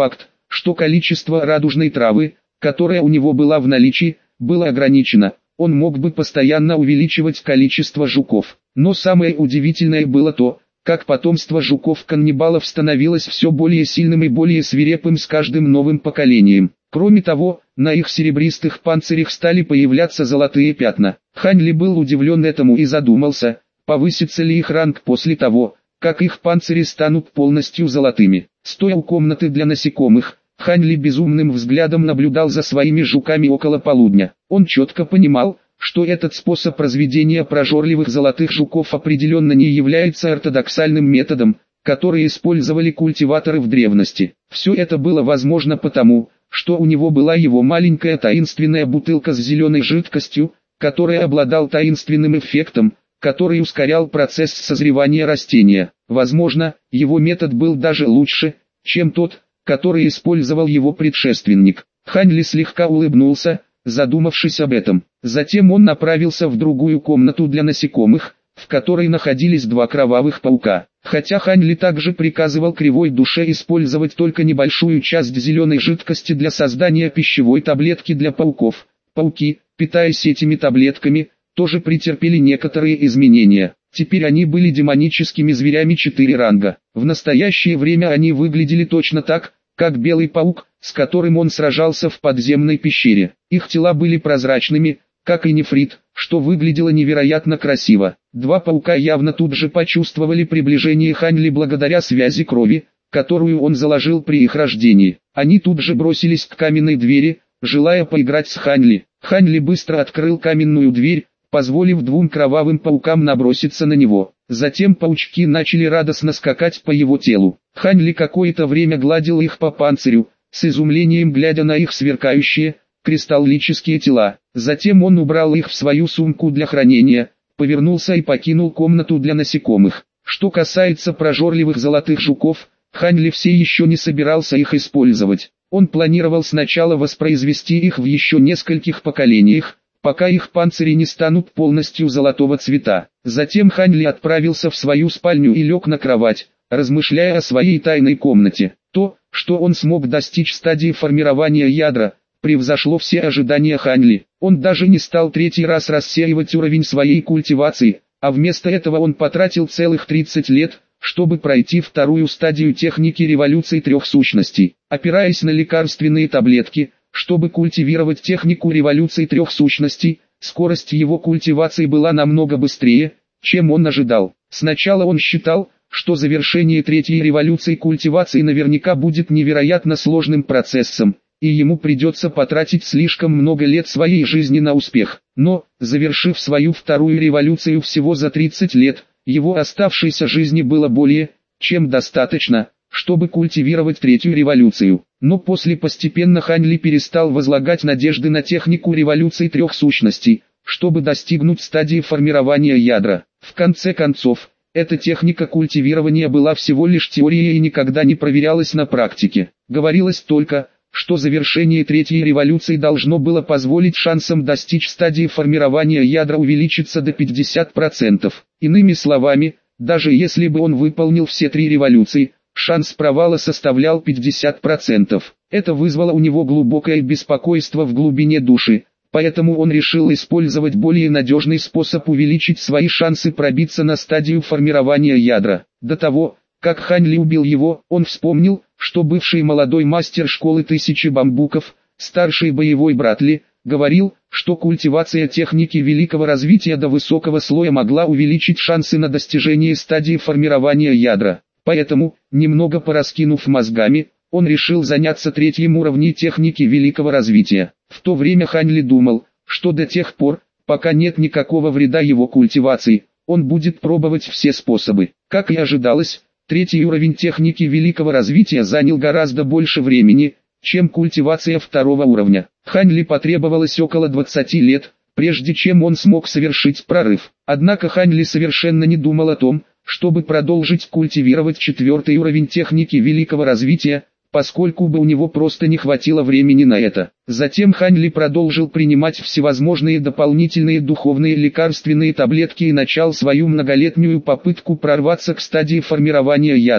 что количество радужной травы, которая у него была в наличии, было ограничено. Он мог бы постоянно увеличивать количество жуков. Но самое удивительное было то, как потомство жуков-каннибалов становилось все более сильным и более свирепым с каждым новым поколением. Кроме того, на их серебристых панцирях стали появляться золотые пятна. Хань Ли был удивлен этому и задумался, повысится ли их ранг после того, как их панцири станут полностью золотыми. Стоя у комнаты для насекомых, Хань Ли безумным взглядом наблюдал за своими жуками около полудня. Он четко понимал, что этот способ разведения прожорливых золотых жуков определенно не является ортодоксальным методом, который использовали культиваторы в древности. Все это было возможно потому, что у него была его маленькая таинственная бутылка с зеленой жидкостью, которая обладал таинственным эффектом, который ускорял процесс созревания растения. Возможно, его метод был даже лучше, чем тот, который использовал его предшественник. Хань Ли слегка улыбнулся, задумавшись об этом. Затем он направился в другую комнату для насекомых, в которой находились два кровавых паука. Хотя Хань Ли также приказывал кривой душе использовать только небольшую часть зеленой жидкости для создания пищевой таблетки для пауков. Пауки, питаясь этими таблетками, тоже претерпели некоторые изменения. Теперь они были демоническими зверями 4 ранга. В настоящее время они выглядели точно так, как белый паук, с которым он сражался в подземной пещере. Их тела были прозрачными, как и нефрит, что выглядело невероятно красиво. Два паука явно тут же почувствовали приближение Хань Ли благодаря связи крови, которую он заложил при их рождении. Они тут же бросились к каменной двери, желая поиграть с Хань Ли. Хань Ли быстро открыл каменную дверь, позволив двум кровавым паукам наброситься на него. Затем паучки начали радостно скакать по его телу. Хань Ли какое-то время гладил их по панцирю, с изумлением глядя на их сверкающие, кристаллические тела. Затем он убрал их в свою сумку для хранения, повернулся и покинул комнату для насекомых. Что касается прожорливых золотых жуков, Хань Ли все еще не собирался их использовать. Он планировал сначала воспроизвести их в еще нескольких поколениях, пока их панцири не станут полностью золотого цвета. Затем Хань Ли отправился в свою спальню и лег на кровать, размышляя о своей тайной комнате. То, что он смог достичь стадии формирования ядра, превзошло все ожидания Хань Ли. Он даже не стал третий раз рассеивать уровень своей культивации, а вместо этого он потратил целых 30 лет, чтобы пройти вторую стадию техники революции 3 сущностей. Опираясь на лекарственные таблетки, чтобы культивировать технику революции 3 сущностей, скорость его культивации была намного быстрее, чем он ожидал. Сначала он считал, что завершение 3-й революции культивации наверняка будет невероятно сложным процессом, и ему придется потратить слишком много лет своей жизни на успех. Но, завершив свою вторую революцию всего за 30 лет, его оставшейся жизни было более, чем достаточно, чтобы культивировать 3-ю революцию. Но после постепенно Хань Ли перестал возлагать надежды на технику революции 3 сущностей, чтобы достигнуть стадии формирования ядра. В конце концов, эта техника культивирования была всего лишь теорией и никогда не проверялась на практике. Говорилось только, что завершение 3-й революции должно было позволить шансам достичь стадии формирования ядра увеличиться до 50%. Иными словами, даже если бы он выполнил все 3 революции, шанс провала составлял 50%. Это вызвало у него глубокое беспокойство в глубине души, поэтому он решил использовать более надежный способ увеличить свои шансы пробиться на стадию формирования ядра. До того, как Хань Ли убил его, он вспомнил, что бывший молодой мастер школы 1000 бамбуков, старший боевой брат Ли, говорил, что культивация техники великого развития до высокого слоя могла увеличить шансы на достижение стадии формирования ядра. Поэтому, немного пораскинув мозгами, он решил заняться 3-м уровнем техники великого развития. В то время Хань Ли думал, что до тех пор, пока нет никакого вреда его культивации, он будет пробовать все способы. Как и ожидалось, 3-й уровень техники великого развития занял гораздо больше времени, чем культивация 2-го уровня. Хань Ли потребовалось около 20 лет, прежде чем он смог совершить прорыв. Однако Хань Ли совершенно не думал о том, чтобы продолжить культивировать 4-й уровень техники великого развития, поскольку бы у него просто не хватило времени на это. Затем Хань Ли продолжил принимать всевозможные дополнительные духовные лекарственные таблетки и начал свою многолетнюю попытку прорваться к стадии формирования ядра.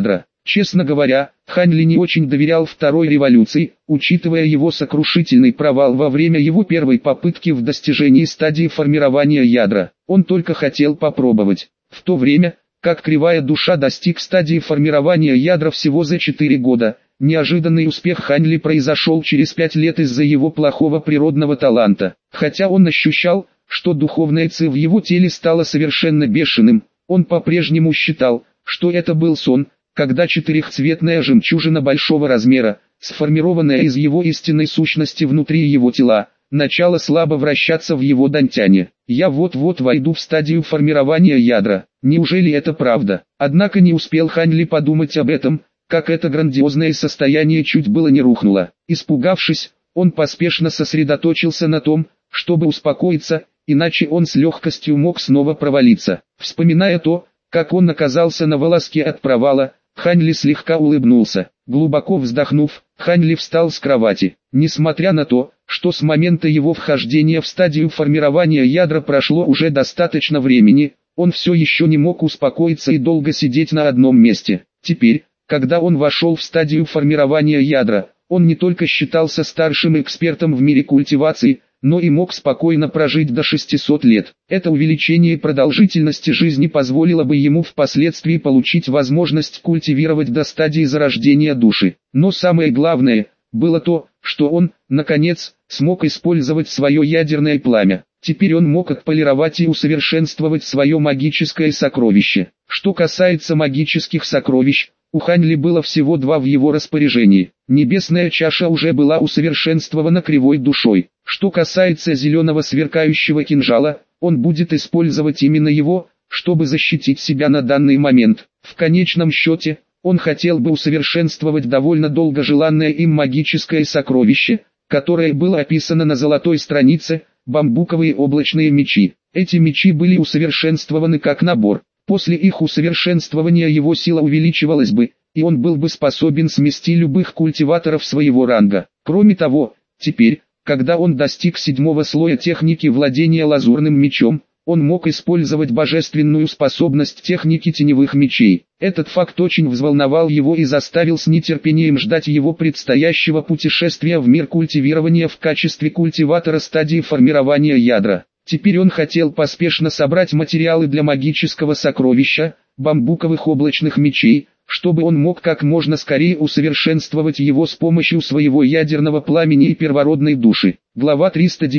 Честно говоря, Хань Ли не очень доверял второй революции, учитывая его сокрушительный провал во время его первой попытки в достижении стадии формирования ядра. Он только хотел попробовать. В то время, как Кривая Душа достиг стадии формирования ядра всего за 4 года, неожиданный успех Хань Ли произошел через 5 лет из-за его плохого природного таланта. Хотя он ощущал, что духовное ци в его теле стало совершенно бешеным, он по-прежнему считал, что это был сон, когда четырехцветная жемчужина большого размера, сформированная из его истинной сущности внутри его тела, начала слабо вращаться в его дантяне. Я вот-вот войду в стадию формирования ядра. Неужели это правда? Однако не успел Хань Ли подумать об этом, как это грандиозное состояние чуть было не рухнуло. Испугавшись, он поспешно сосредоточился на том, чтобы успокоиться, иначе он с легкостью мог снова провалиться. Вспоминая то, как он оказался на волоске от провала, Хань Ли слегка улыбнулся. Глубоко вздохнув, Хань Ли встал с кровати. Несмотря на то, что с момента его вхождения в стадию формирования ядра прошло уже достаточно времени, он все еще не мог успокоиться и долго сидеть на одном месте. Теперь, когда он вошел в стадию формирования ядра, он не только считался старшим экспертом в мире культивации, но и мог спокойно прожить до 600 лет. Это увеличение продолжительности жизни позволило бы ему впоследствии получить возможность культивировать до стадии зарождения души. Но самое главное, было то, что он, наконец, смог использовать свое ядерное пламя. Теперь он мог отполировать и усовершенствовать свое магическое сокровище. Что касается магических сокровищ, у Хань Ли было всего 2 в его распоряжении. Небесная чаша уже была усовершенствована Кривой Душой. Что касается зеленого сверкающего кинжала, он будет использовать именно его, чтобы защитить себя на данный момент. В конечном счете, он хотел бы усовершенствовать довольно долго желанное им магическое сокровище, которое было описано на золотой странице, бамбуковые облачные мечи. Эти мечи были усовершенствованы как набор. После их усовершенствования его сила увеличивалась бы, и он был бы способен смести любых культиваторов своего ранга. Кроме того, теперь, когда он достиг 7-го слоя техники владения лазурным мечом, он мог использовать божественную способность техники теневых мечей. Этот факт очень взволновал его и заставил с нетерпением ждать его предстоящего путешествия в мир культивирования в качестве культиватора стадии формирования ядра. Теперь он хотел поспешно собрать материалы для магического сокровища, бамбуковых облачных мечей, чтобы он мог как можно скорее усовершенствовать его с помощью своего ядерного пламени и первородной души. Глава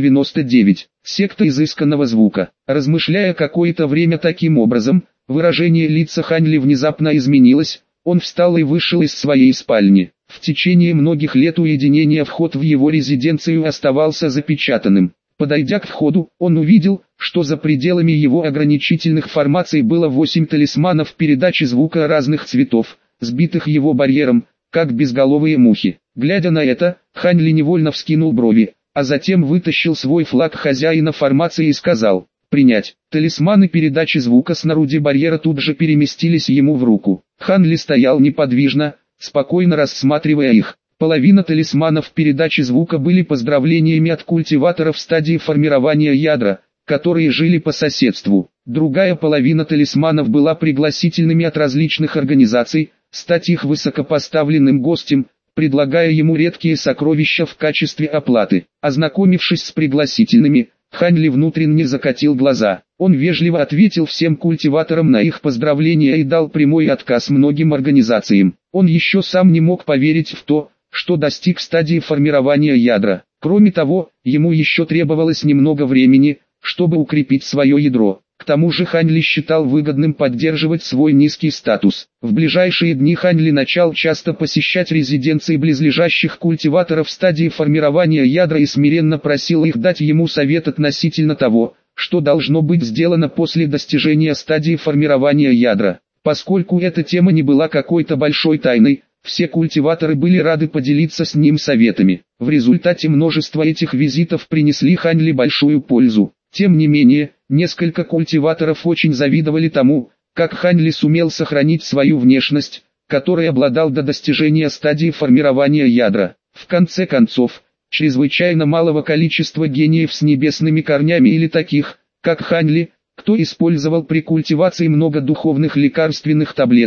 399. Секта изысканного звука. Размышляя какое-то время таким образом, выражение лица Хань Ли внезапно изменилось, он встал и вышел из своей спальни. В течение многих лет уединения вход в его резиденцию оставался запечатанным. Подойдя к входу, он увидел, что за пределами его ограничительных формаций было 8 талисманов передачи звука разных цветов, сбитых его барьером, как безголовые мухи. Глядя на это, Хань Ли невольно вскинул брови, а затем вытащил свой флаг хозяина формации и сказал: «Принять». Талисманы передачи звука снаружи барьера тут же переместились ему в руку. Хань Ли стоял неподвижно, спокойно рассматривая их. Половина талисманов передачи звука были поздравлениями от культиваторов стадии формирования ядра, которые жили по соседству. Другая половина талисманов была пригласительными от различных организаций, стать их высокопоставленным гостем, предлагая ему редкие сокровища в качестве оплаты. Ознакомившись с пригласительными, Хань Ли внутренне закатил глаза. Он вежливо ответил всем культиваторам на их поздравления и дал прямой отказ многим организациям. Он еще сам не мог поверить в то, что достиг стадии формирования ядра. Кроме того, ему еще требовалось немного времени, чтобы укрепить свое ядро. К тому же Хань Ли считал выгодным поддерживать свой низкий статус. В ближайшие дни Хань Ли начал часто посещать резиденции близлежащих культиваторов стадии формирования ядра и смиренно просил их дать ему совет относительно того, что должно быть сделано после достижения стадии формирования ядра. Поскольку эта тема не была какой-то большой тайной, все культиваторы были рады поделиться с ним советами. В результате множество этих визитов принесли Хань Ли большую пользу. Тем не менее, несколько культиваторов очень завидовали тому, как Хань Ли сумел сохранить свою внешность, которой обладал до достижения стадии формирования ядра. В конце концов, чрезвычайно малого количества гениев с небесными корнями или таких, как Хань Ли, кто использовал при культивации много духовных лекарственных таблеток,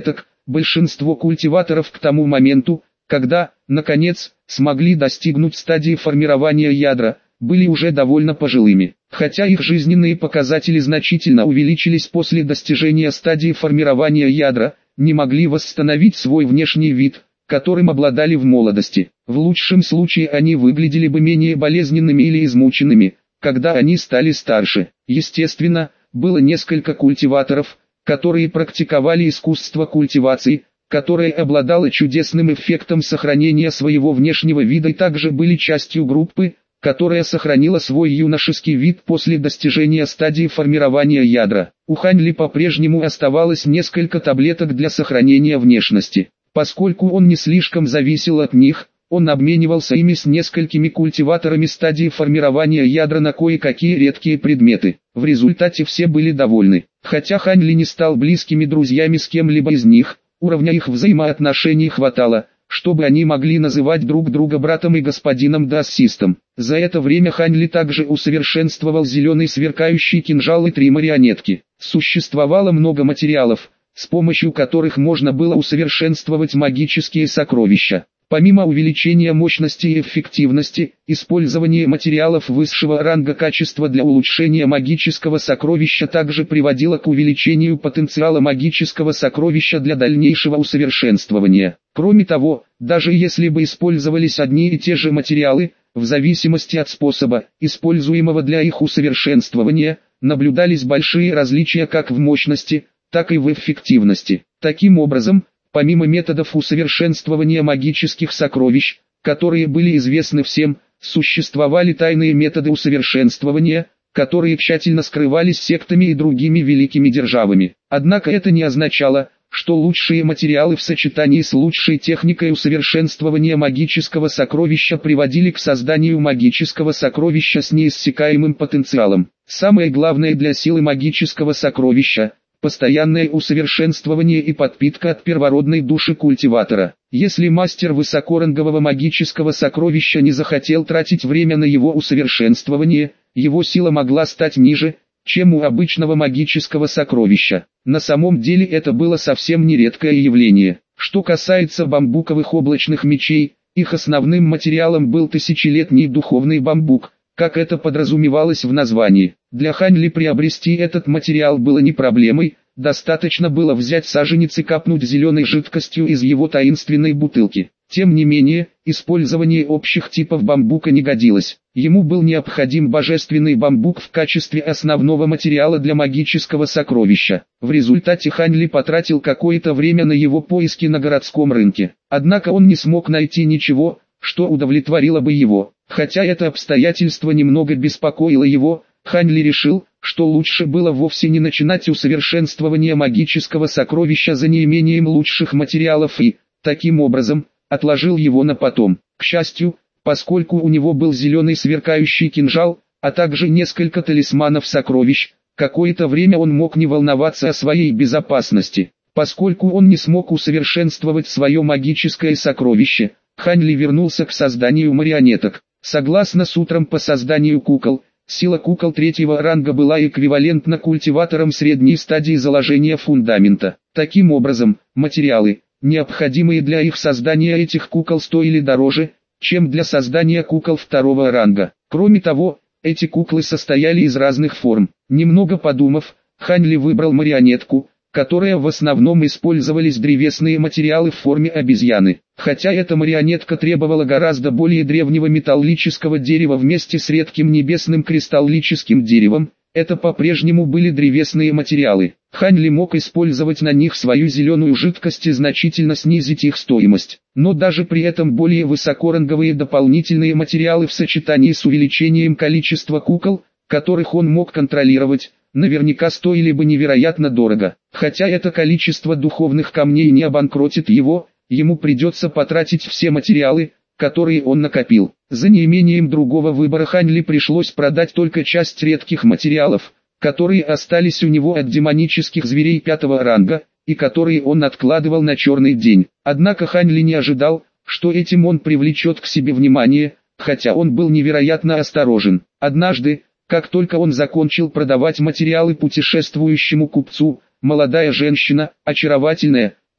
большинство культиваторов к тому моменту, когда, наконец, смогли достигнуть стадии формирования ядра, были уже довольно пожилыми. Хотя их жизненные показатели значительно увеличились после достижения стадии формирования ядра, не могли восстановить свой внешний вид, которым обладали в молодости. В лучшем случае они выглядели бы менее болезненными или измученными, когда они стали старше. Естественно, было несколько культиваторов, которые практиковали искусство культивации, которое обладало чудесным эффектом сохранения своего внешнего вида и также были частью группы, которая сохранила свой юношеский вид после достижения стадии формирования ядра. У Хань Ли по-прежнему оставалось несколько таблеток для сохранения внешности. Поскольку он не слишком зависел от них, он обменивался ими с несколькими культиваторами стадии формирования ядра на кое-какие редкие предметы. В результате все были довольны. Хотя Хань Ли не стал близкими друзьями с кем-либо из них, уровня их взаимоотношений хватало, чтобы они могли называть друг друга братом и господином да-ассистом. За это время Хань Ли также усовершенствовал зеленый сверкающий кинжал и 3 марионетки. Существовало много материалов, с помощью которых можно было усовершенствовать магические сокровища. Помимо увеличения мощности и эффективности, использование материалов высшего ранга качества для улучшения магического сокровища также приводило к увеличению потенциала магического сокровища для дальнейшего усовершенствования. Кроме того, даже если бы использовались одни и те же материалы, в зависимости от способа, используемого для их усовершенствования, наблюдались большие различия как в мощности, так и в эффективности. Таким образом, помимо методов усовершенствования магических сокровищ, которые были известны всем, существовали тайные методы усовершенствования, которые тщательно скрывались сектами и другими великими державами. Однако это не означало, что лучшие материалы в сочетании с лучшей техникой усовершенствования магического сокровища приводили к созданию магического сокровища с неиссякаемым потенциалом. Самое главное для силы магического сокровища – постоянное усовершенствование и подпитка от первородной души культиватора. Если мастер высокорангового магического сокровища не захотел тратить время на его усовершенствование, его сила могла стать ниже, чем у обычного магического сокровища. На самом деле это было совсем не редкое явление. Что касается бамбуковых облачных мечей, их основным материалом был тысячелетний духовный бамбук, как это подразумевалось в названии. Для Хань Ли приобрести этот материал было не проблемой, достаточно было взять саженец и капнуть зеленой жидкостью из его таинственной бутылки. Тем не менее, использование общих типов бамбука не годилось. Ему был необходим божественный бамбук в качестве основного материала для магического сокровища. В результате Хань Ли потратил какое-то время на его поиски на городском рынке. Однако он не смог найти ничего, что удовлетворило бы его. Хотя это обстоятельство немного беспокоило его, Хань Ли решил, что лучше было вовсе не начинать усовершенствование магического сокровища за неимением лучших материалов и, таким образом, отложил его на потом. К счастью, поскольку у него был зеленый сверкающий кинжал, а также несколько талисманов сокровищ, какое-то время он мог не волноваться о своей безопасности. Поскольку он не смог усовершенствовать свое магическое сокровище, Хань Ли вернулся к созданию марионеток. Согласно сутрам по созданию кукол, сила кукол третьего ранга была эквивалентна культиваторам средней стадии заложения фундамента. Таким образом, материалы, необходимые для их создания этих кукол, стоили дороже, чем для создания кукол второго ранга. Кроме того, эти куклы состояли из разных форм. Немного подумав, Хань Ли выбрал марионетку, которая в основном использовались древесные материалы в форме обезьяны. Хотя эта марионетка требовала гораздо более древнего металлического дерева вместе с редким небесным кристаллическим деревом, это по-прежнему были древесные материалы. Хань Ли мог использовать на них свою зеленую жидкость и значительно снизить их стоимость. Но даже при этом более высокоранговые дополнительные материалы в сочетании с увеличением количества кукол, которых он мог контролировать, наверняка стоили бы невероятно дорого. Хотя это количество духовных камней не обанкротит его, ему придется потратить все материалы, которые он накопил. За неимением другого выбора Хань Ли пришлось продать только часть редких материалов, которые остались у него от демонических зверей пятого ранга, и которые он откладывал на черный день. Однако Хань Ли не ожидал, что этим он привлечет к себе внимание, хотя он был невероятно осторожен. Однажды, как только он закончил продавать материалы путешествующему купцу, молодая женщина, очаровательная,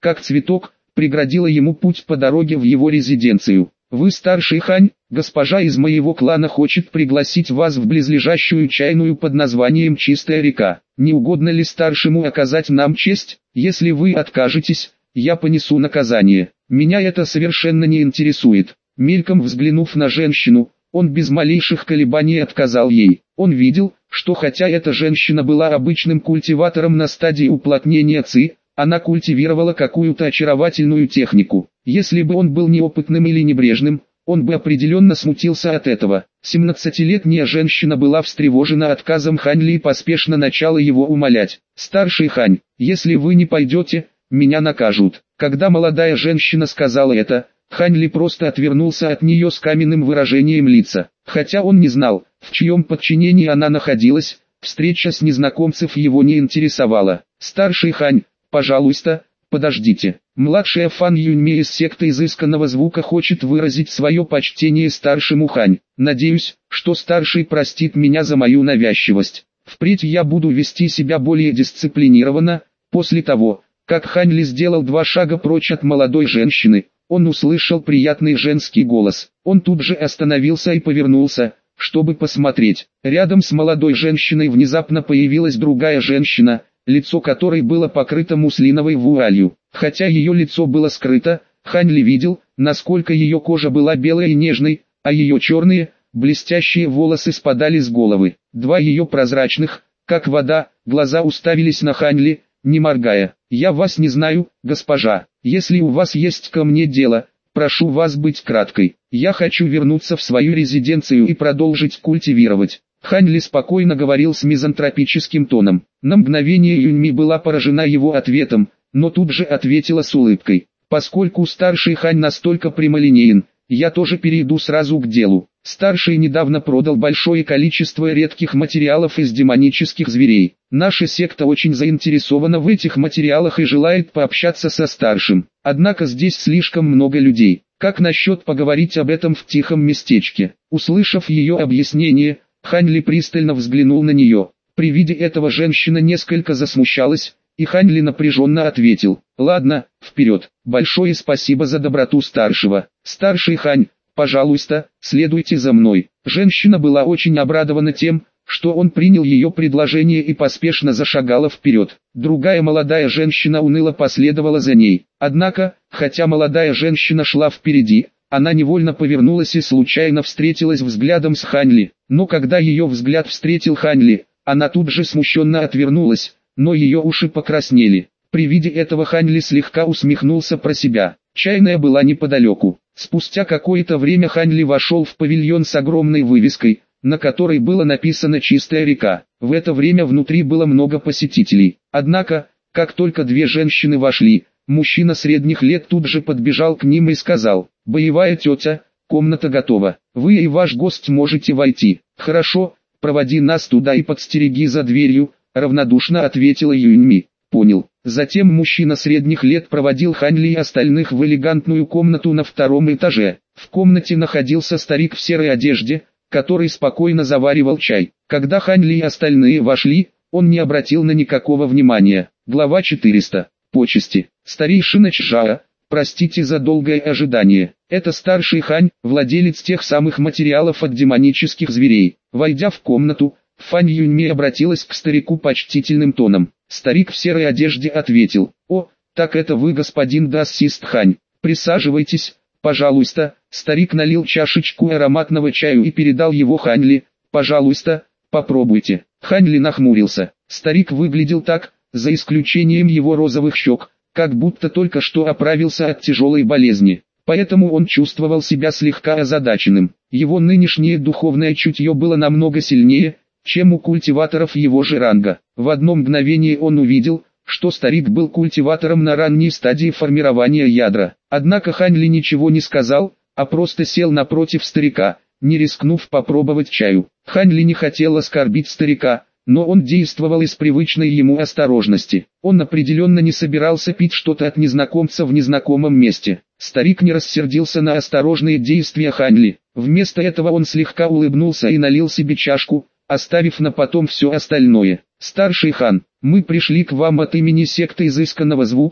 как цветок, преградила ему путь по дороге в его резиденцию. «Вы старший Хань, госпожа из моего клана хочет пригласить вас в близлежащую чайную под названием Чистая река. Не угодно ли старшему оказать нам честь? Если вы откажетесь, я понесу наказание. Меня это совершенно не интересует». Мельком взглянув на женщину, он без малейших колебаний отказал ей. Он видел, что хотя эта женщина была обычным культиватором на стадии уплотнения ци, она культивировала какую-то очаровательную технику. Если бы он был неопытным или небрежным, он бы определенно смутился от этого. 17-летняя женщина была встревожена отказом Хань Ли и поспешно начала его умолять. «Старший Хань, если вы не пойдете, меня накажут». Когда молодая женщина сказала это, Хань Ли просто отвернулся от нее с каменным выражением лица. Хотя он не знал, в чьем подчинении она находилась, встреча с незнакомцев его не интересовала. «Старший Хань, пожалуйста, подождите». Младшая Фан Юньми из секты изысканного звука хочет выразить свое почтение старшему Хань. «Надеюсь, что старший простит меня за мою навязчивость. Впредь я буду вести себя более дисциплинированно». После того, как Хань Ли сделал 2 шага прочь от молодой женщины, он услышал приятный женский голос. Он тут же остановился и повернулся, чтобы посмотреть. Рядом с молодой женщиной внезапно появилась другая женщина, лицо которой было покрыто муслиновой вуалью. Хотя ее лицо было скрыто, Хань Ли видел, насколько ее кожа была белой и нежной, а ее черные, блестящие волосы спадали с головы. 2 ее прозрачных, как вода, глаза уставились на Хань Ли, не моргая. «Я вас не знаю, госпожа. Если у вас есть ко мне дело, прошу вас быть краткой. Я хочу вернуться в свою резиденцию и продолжить культивировать». Хань Ли спокойно говорил с мизантропическим тоном. На мгновение Юньми была поражена его ответом, но тут же ответила с улыбкой. «Поскольку старший Хань настолько прямолинеен, я тоже перейду сразу к делу. Старший недавно продал большое количество редких материалов из демонических зверей. Наша секта очень заинтересована в этих материалах и желает пообщаться со старшим. Однако здесь слишком много людей. Как насчет поговорить об этом в тихом местечке?» Услышав ее объяснение, Хань Ли пристально взглянул на нее. При виде этого женщина несколько засмущалась, и Хань Ли напряженно ответил: «Ладно, вперед. Большое спасибо за доброту старшего. Старший Хань, пожалуйста, следуйте за мной». Женщина была очень обрадована тем, что он принял ее предложение и поспешно зашагала вперед. Другая молодая женщина уныло последовала за ней. Однако, хотя молодая женщина шла впереди, она невольно повернулась и случайно встретилась взглядом с Хань Ли. Но когда ее взгляд встретил Хань Ли, она тут же смущенно отвернулась, но ее уши покраснели. При виде этого Хань Ли слегка усмехнулся про себя. Чайная была неподалеку. Спустя какое-то время Хань Ли вошел в павильон с огромной вывеской, на которой было написано «Чистая река». В это время внутри было много посетителей. Однако, как только 2 женщины вошли, мужчина средних лет тут же подбежал к ним и сказал: «Боевая тетя, комната готова. Вы и ваш гость можете войти». «Хорошо, проводи нас туда и подстереги за дверью», — равнодушно ответила Юньми. «Понял». Затем мужчина средних лет проводил Хань Ли и остальных в элегантную комнату на 2-м этаже. В комнате находился старик в серой одежде, который спокойно заваривал чай. Когда Хань Ли и остальные вошли, он не обратил на никакого внимания. Глава 400. Почести. Старейшина Чжао, простите за долгое ожидание. Это старший Хань, владелец тех самых материалов от демонических зверей. Войдя в комнату, Фань Юньми обратилась к старику почтительным тоном. Старик в серой одежде ответил: «О, так это вы, господин Дассист Хань. Присаживайтесь, пожалуйста». Старик налил чашечку ароматного чаю и передал его Хань Ли. «Пожалуйста, попробуйте». Хань Ли нахмурился. Старик выглядел так, за исключением его розовых щек, как будто только что оправился от тяжелой болезни. Поэтому он чувствовал себя слегка озадаченным. Его нынешнее духовное чутье было намного сильнее, чем у культиваторов его же ранга. В одно мгновение он увидел, что старик был культиватором на ранней стадии формирования ядра. Однако Хань Ли ничего не сказал, а просто сел напротив старика, не рискнув попробовать чаю. Хань Ли не хотел оскорбить старика, но он действовал из привычной ему осторожности. Он определенно не собирался пить что-то от незнакомца в незнакомом месте. Старик не рассердился на осторожные действия Хань Ли. Вместо этого он слегка улыбнулся и налил себе чашку, оставив на потом все остальное. «Старший Хан, мы пришли к вам от имени секты изысканного звука,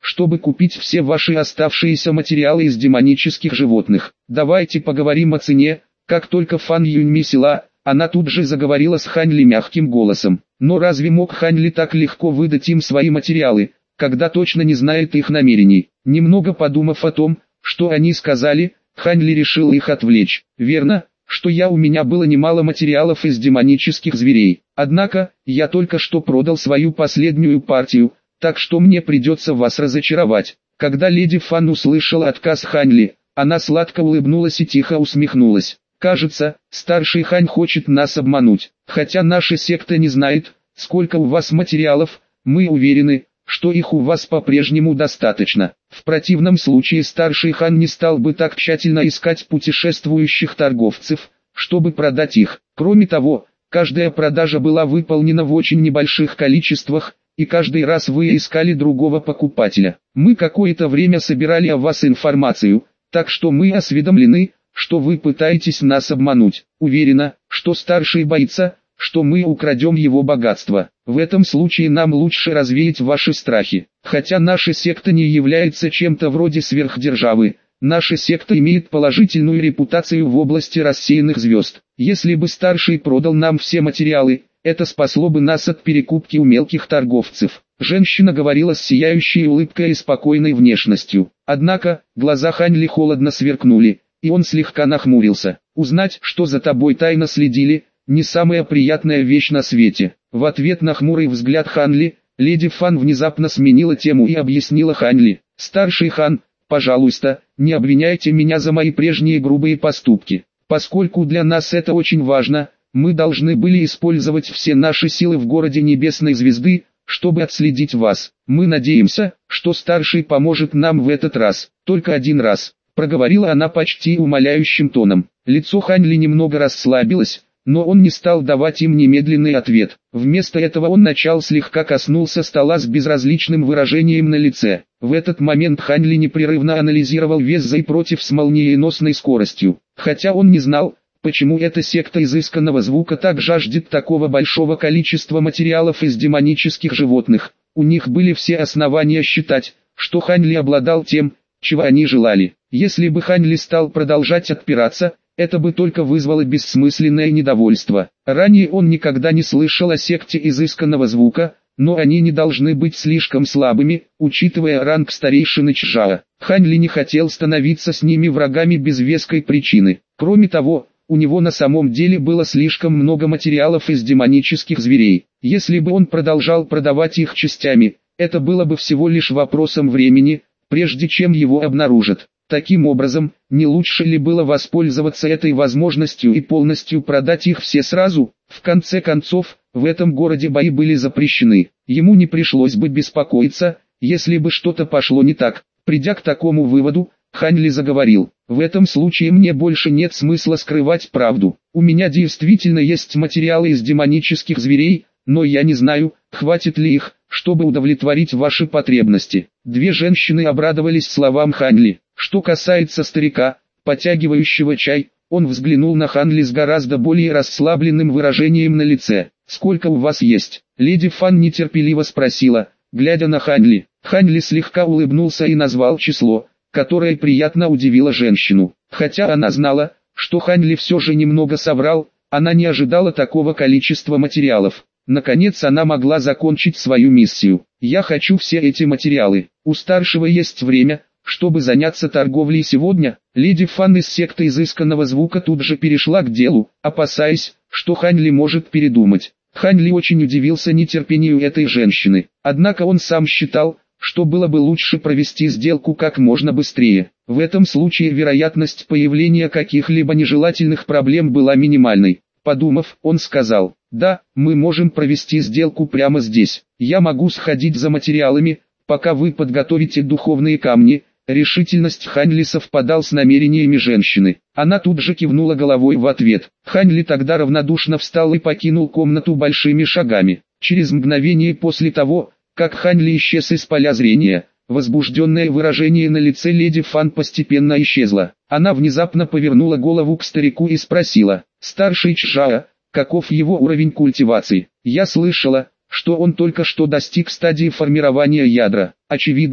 чтобы купить все ваши оставшиеся материалы из демонических животных. Давайте поговорим о цене. Как только Фан Юньми села, она тут же заговорила с Хань Ли мягким голосом. Но разве мог Хань Ли так легко выдать им свои материалы, когда точно не знает их намерений? Немного подумав о том, что они сказали, Хань Ли решил их отвлечь. Верно, что у меня было немало материалов из демонических зверей. Однако, я только что продал свою последнюю партию, так что мне придется вас разочаровать. Когда леди Фан услышала отказ Хань Ли, она сладко улыбнулась и тихо усмехнулась. Кажется, старший Хань хочет нас обмануть. Хотя наша секта не знает, сколько у вас материалов, мы уверены, что их у вас по-прежнему достаточно. В противном случае старший Хан не стал бы так тщательно искать путешествующих торговцев, чтобы продать их. Кроме того, каждая продажа была выполнена в очень небольших количествах, и каждый раз вы искали другого покупателя. Мы какое-то время собирали о вас информацию, так что мы осведомлены, что вы пытаетесь нас обмануть. Уверена, что старший боится, что мы украдем его богатство. В этом случае нам лучше развеять ваши страхи. Хотя наша секта не является чем-то вроде сверхдержавы, наша секта имеет положительную репутацию в области рассеянных звезд. Если бы старший продал нам все материалы, это спасло бы нас от перекупки у мелких торговцев. Женщина говорила с сияющей улыбкой и спокойной внешностью. Однако, глаза Хань Ли холодно сверкнули, и он слегка нахмурился. Узнать, что за тобой тайно следили, не самая приятная вещь на свете. В ответ на хмурый взгляд Хань Ли, леди Фан внезапно сменила тему и объяснила Хань Ли. «Старший Хан, пожалуйста, не обвиняйте меня за мои прежние грубые поступки. Поскольку для нас это очень важно, мы должны были использовать все наши силы в городе Небесной Звезды, чтобы отследить вас. Мы надеемся, что старший поможет нам в этот раз, только один раз», проговорила она почти умоляющим тоном. Лицо Хань Ли немного расслабилось, но он не стал давать им немедленный ответ. Вместо этого он слегка коснулся стола с безразличным выражением на лице. В этот момент Хань Ли непрерывно анализировал вес за и против с молниеносной скоростью. Хотя он не знал, почему эта секта изысканного звука так жаждет такого большого количества материалов из демонических животных, у них были все основания считать, что Хань Ли обладал тем, чего они желали. Если бы Хань Ли стал продолжать отпираться, это бы только вызвало бессмысленное недовольство. Ранее он никогда не слышал о секте изысканного звука, но они не должны быть слишком слабыми, учитывая ранг старейшины Чжао. Хань Ли не хотел становиться с ними врагами без веской причины. Кроме того, у него на самом деле было слишком много материалов из демонических зверей. Если бы он продолжал продавать их частями, это было бы всего лишь вопросом времени, прежде чем его обнаружат. Таким образом, не лучше ли было воспользоваться этой возможностью и полностью продать их все сразу? В конце концов, в этом городе бои были запрещены. Ему не пришлось бы беспокоиться, если бы что-то пошло не так. Придя к такому выводу, Хань Ли заговорил: «В этом случае мне больше нет смысла скрывать правду. У меня действительно есть материалы из демонических зверей, но я не знаю, хватит ли их, чтобы удовлетворить ваши потребности». Две женщины обрадовались словам Хань Ли. Что касается старика, потягивающего чай, он взглянул на Хань Ли с гораздо более расслабленным выражением на лице. «Сколько у вас есть?» Леди Фан нетерпеливо спросила, глядя на Хань Ли. Хань Ли слегка улыбнулся и назвал число, которое приятно удивило женщину. Хотя она знала, что Хань Ли все же немного соврал, она не ожидала такого количества материалов. Наконец она могла закончить свою миссию. «Я хочу все эти материалы. У старшего есть время, чтобы заняться торговлей сегодня». Леди Фан из секты изысканного звука тут же перешла к делу, опасаясь, что Хань Ли может передумать. Хань Ли очень удивился нетерпению этой женщины. Однако он сам считал, что было бы лучше провести сделку как можно быстрее. В этом случае вероятность появления каких-либо нежелательных проблем была минимальной. Подумав, он сказал: «Да, мы можем провести сделку прямо здесь. Я могу сходить за материалами, пока вы подготовите духовные камни». Решительность Хань Ли совпадал с намерениями женщины. Она тут же кивнула головой в ответ. Хань Ли тогда равнодушно встал и покинул комнату большими шагами. Через мгновение после того, как Хань Ли исчез из поля зрения, возбужденное выражение на лице леди Фан постепенно исчезло. Она внезапно повернула голову к старику и спросила: «Старший Чжао, каков его уровень культивации? Я слышала, что он только что достиг стадии формирования ядра. Очевидно,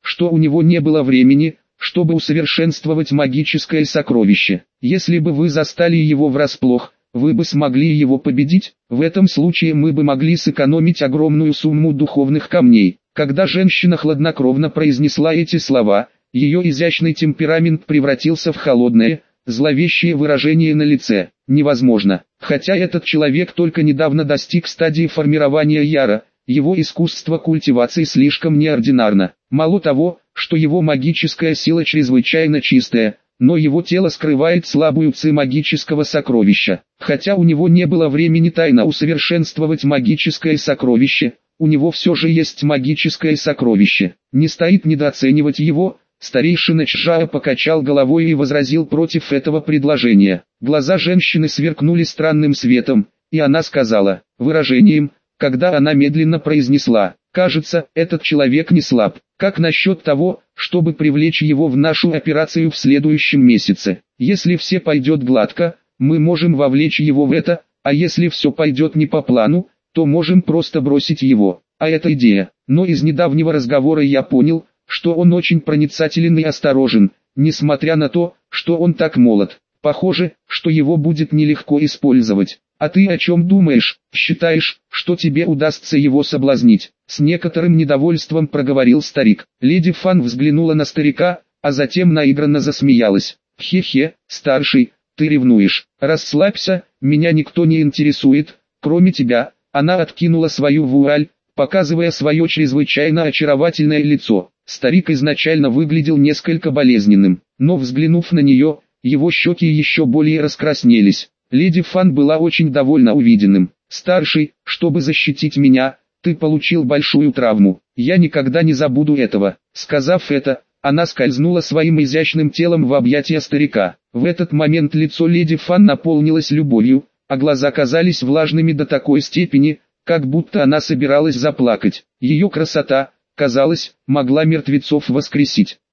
что у него не было времени, чтобы усовершенствовать магическое сокровище. Если бы вы застали его врасплох, вы бы смогли его победить. В этом случае мы бы могли сэкономить огромную сумму духовных камней. Когда женщина хладнокровно произнесла эти слова, ее изящный темперамент превратился в холодное, зловещее выражение на лице. Невозможно. Хотя этот человек только недавно достиг стадии формирования яра, его искусство культивации слишком неординарно. Мало того, что его магическая сила чрезвычайно чистая, но его тело скрывает слабую ци магического сокровища. Хотя у него не было времени тайно усовершенствовать магическое сокровище, у него все же есть магическое сокровище. Не стоит недооценивать его. Старейшина Чжао покачал головой и возразил против этого предложения. Глаза женщины сверкнули странным светом, и она сказала, выражением, когда она медленно произнесла: «Кажется, этот человек не слаб. Как насчет того, чтобы привлечь его в нашу операцию в следующем месяце? Если все пойдет гладко, мы можем вовлечь его в это, а если все пойдет не по плану, то можем просто бросить его». А это идея. Но из недавнего разговора я понял, что он очень проницателен и осторожен, несмотря на то, что он так молод. Похоже, что его будет нелегко использовать. А ты о чем думаешь? Считаешь, что тебе удастся его соблазнить? С некоторым недовольством проговорил старик. Леди Фан взглянула на старика, а затем наигранно засмеялась. Хе-хе, старший, ты ревнуешь. Расслабься, меня никто не интересует, кроме тебя. Она откинула свою вуаль, показывая свое чрезвычайно очаровательное лицо. Старик изначально выглядел несколько болезненным, но взглянув на нее, его щеки еще более раскраснелись. Леди Фан была очень довольна увиденным. «Старший, чтобы защитить меня, ты получил большую травму. Я никогда не забуду этого». Сказав это, она скользнула своим изящным телом в объятия старика. В этот момент лицо леди Фан наполнилось любовью, а глаза казались влажными до такой степени, как будто она собиралась заплакать. Ее красота, казалось, могла мертвецов воскресить.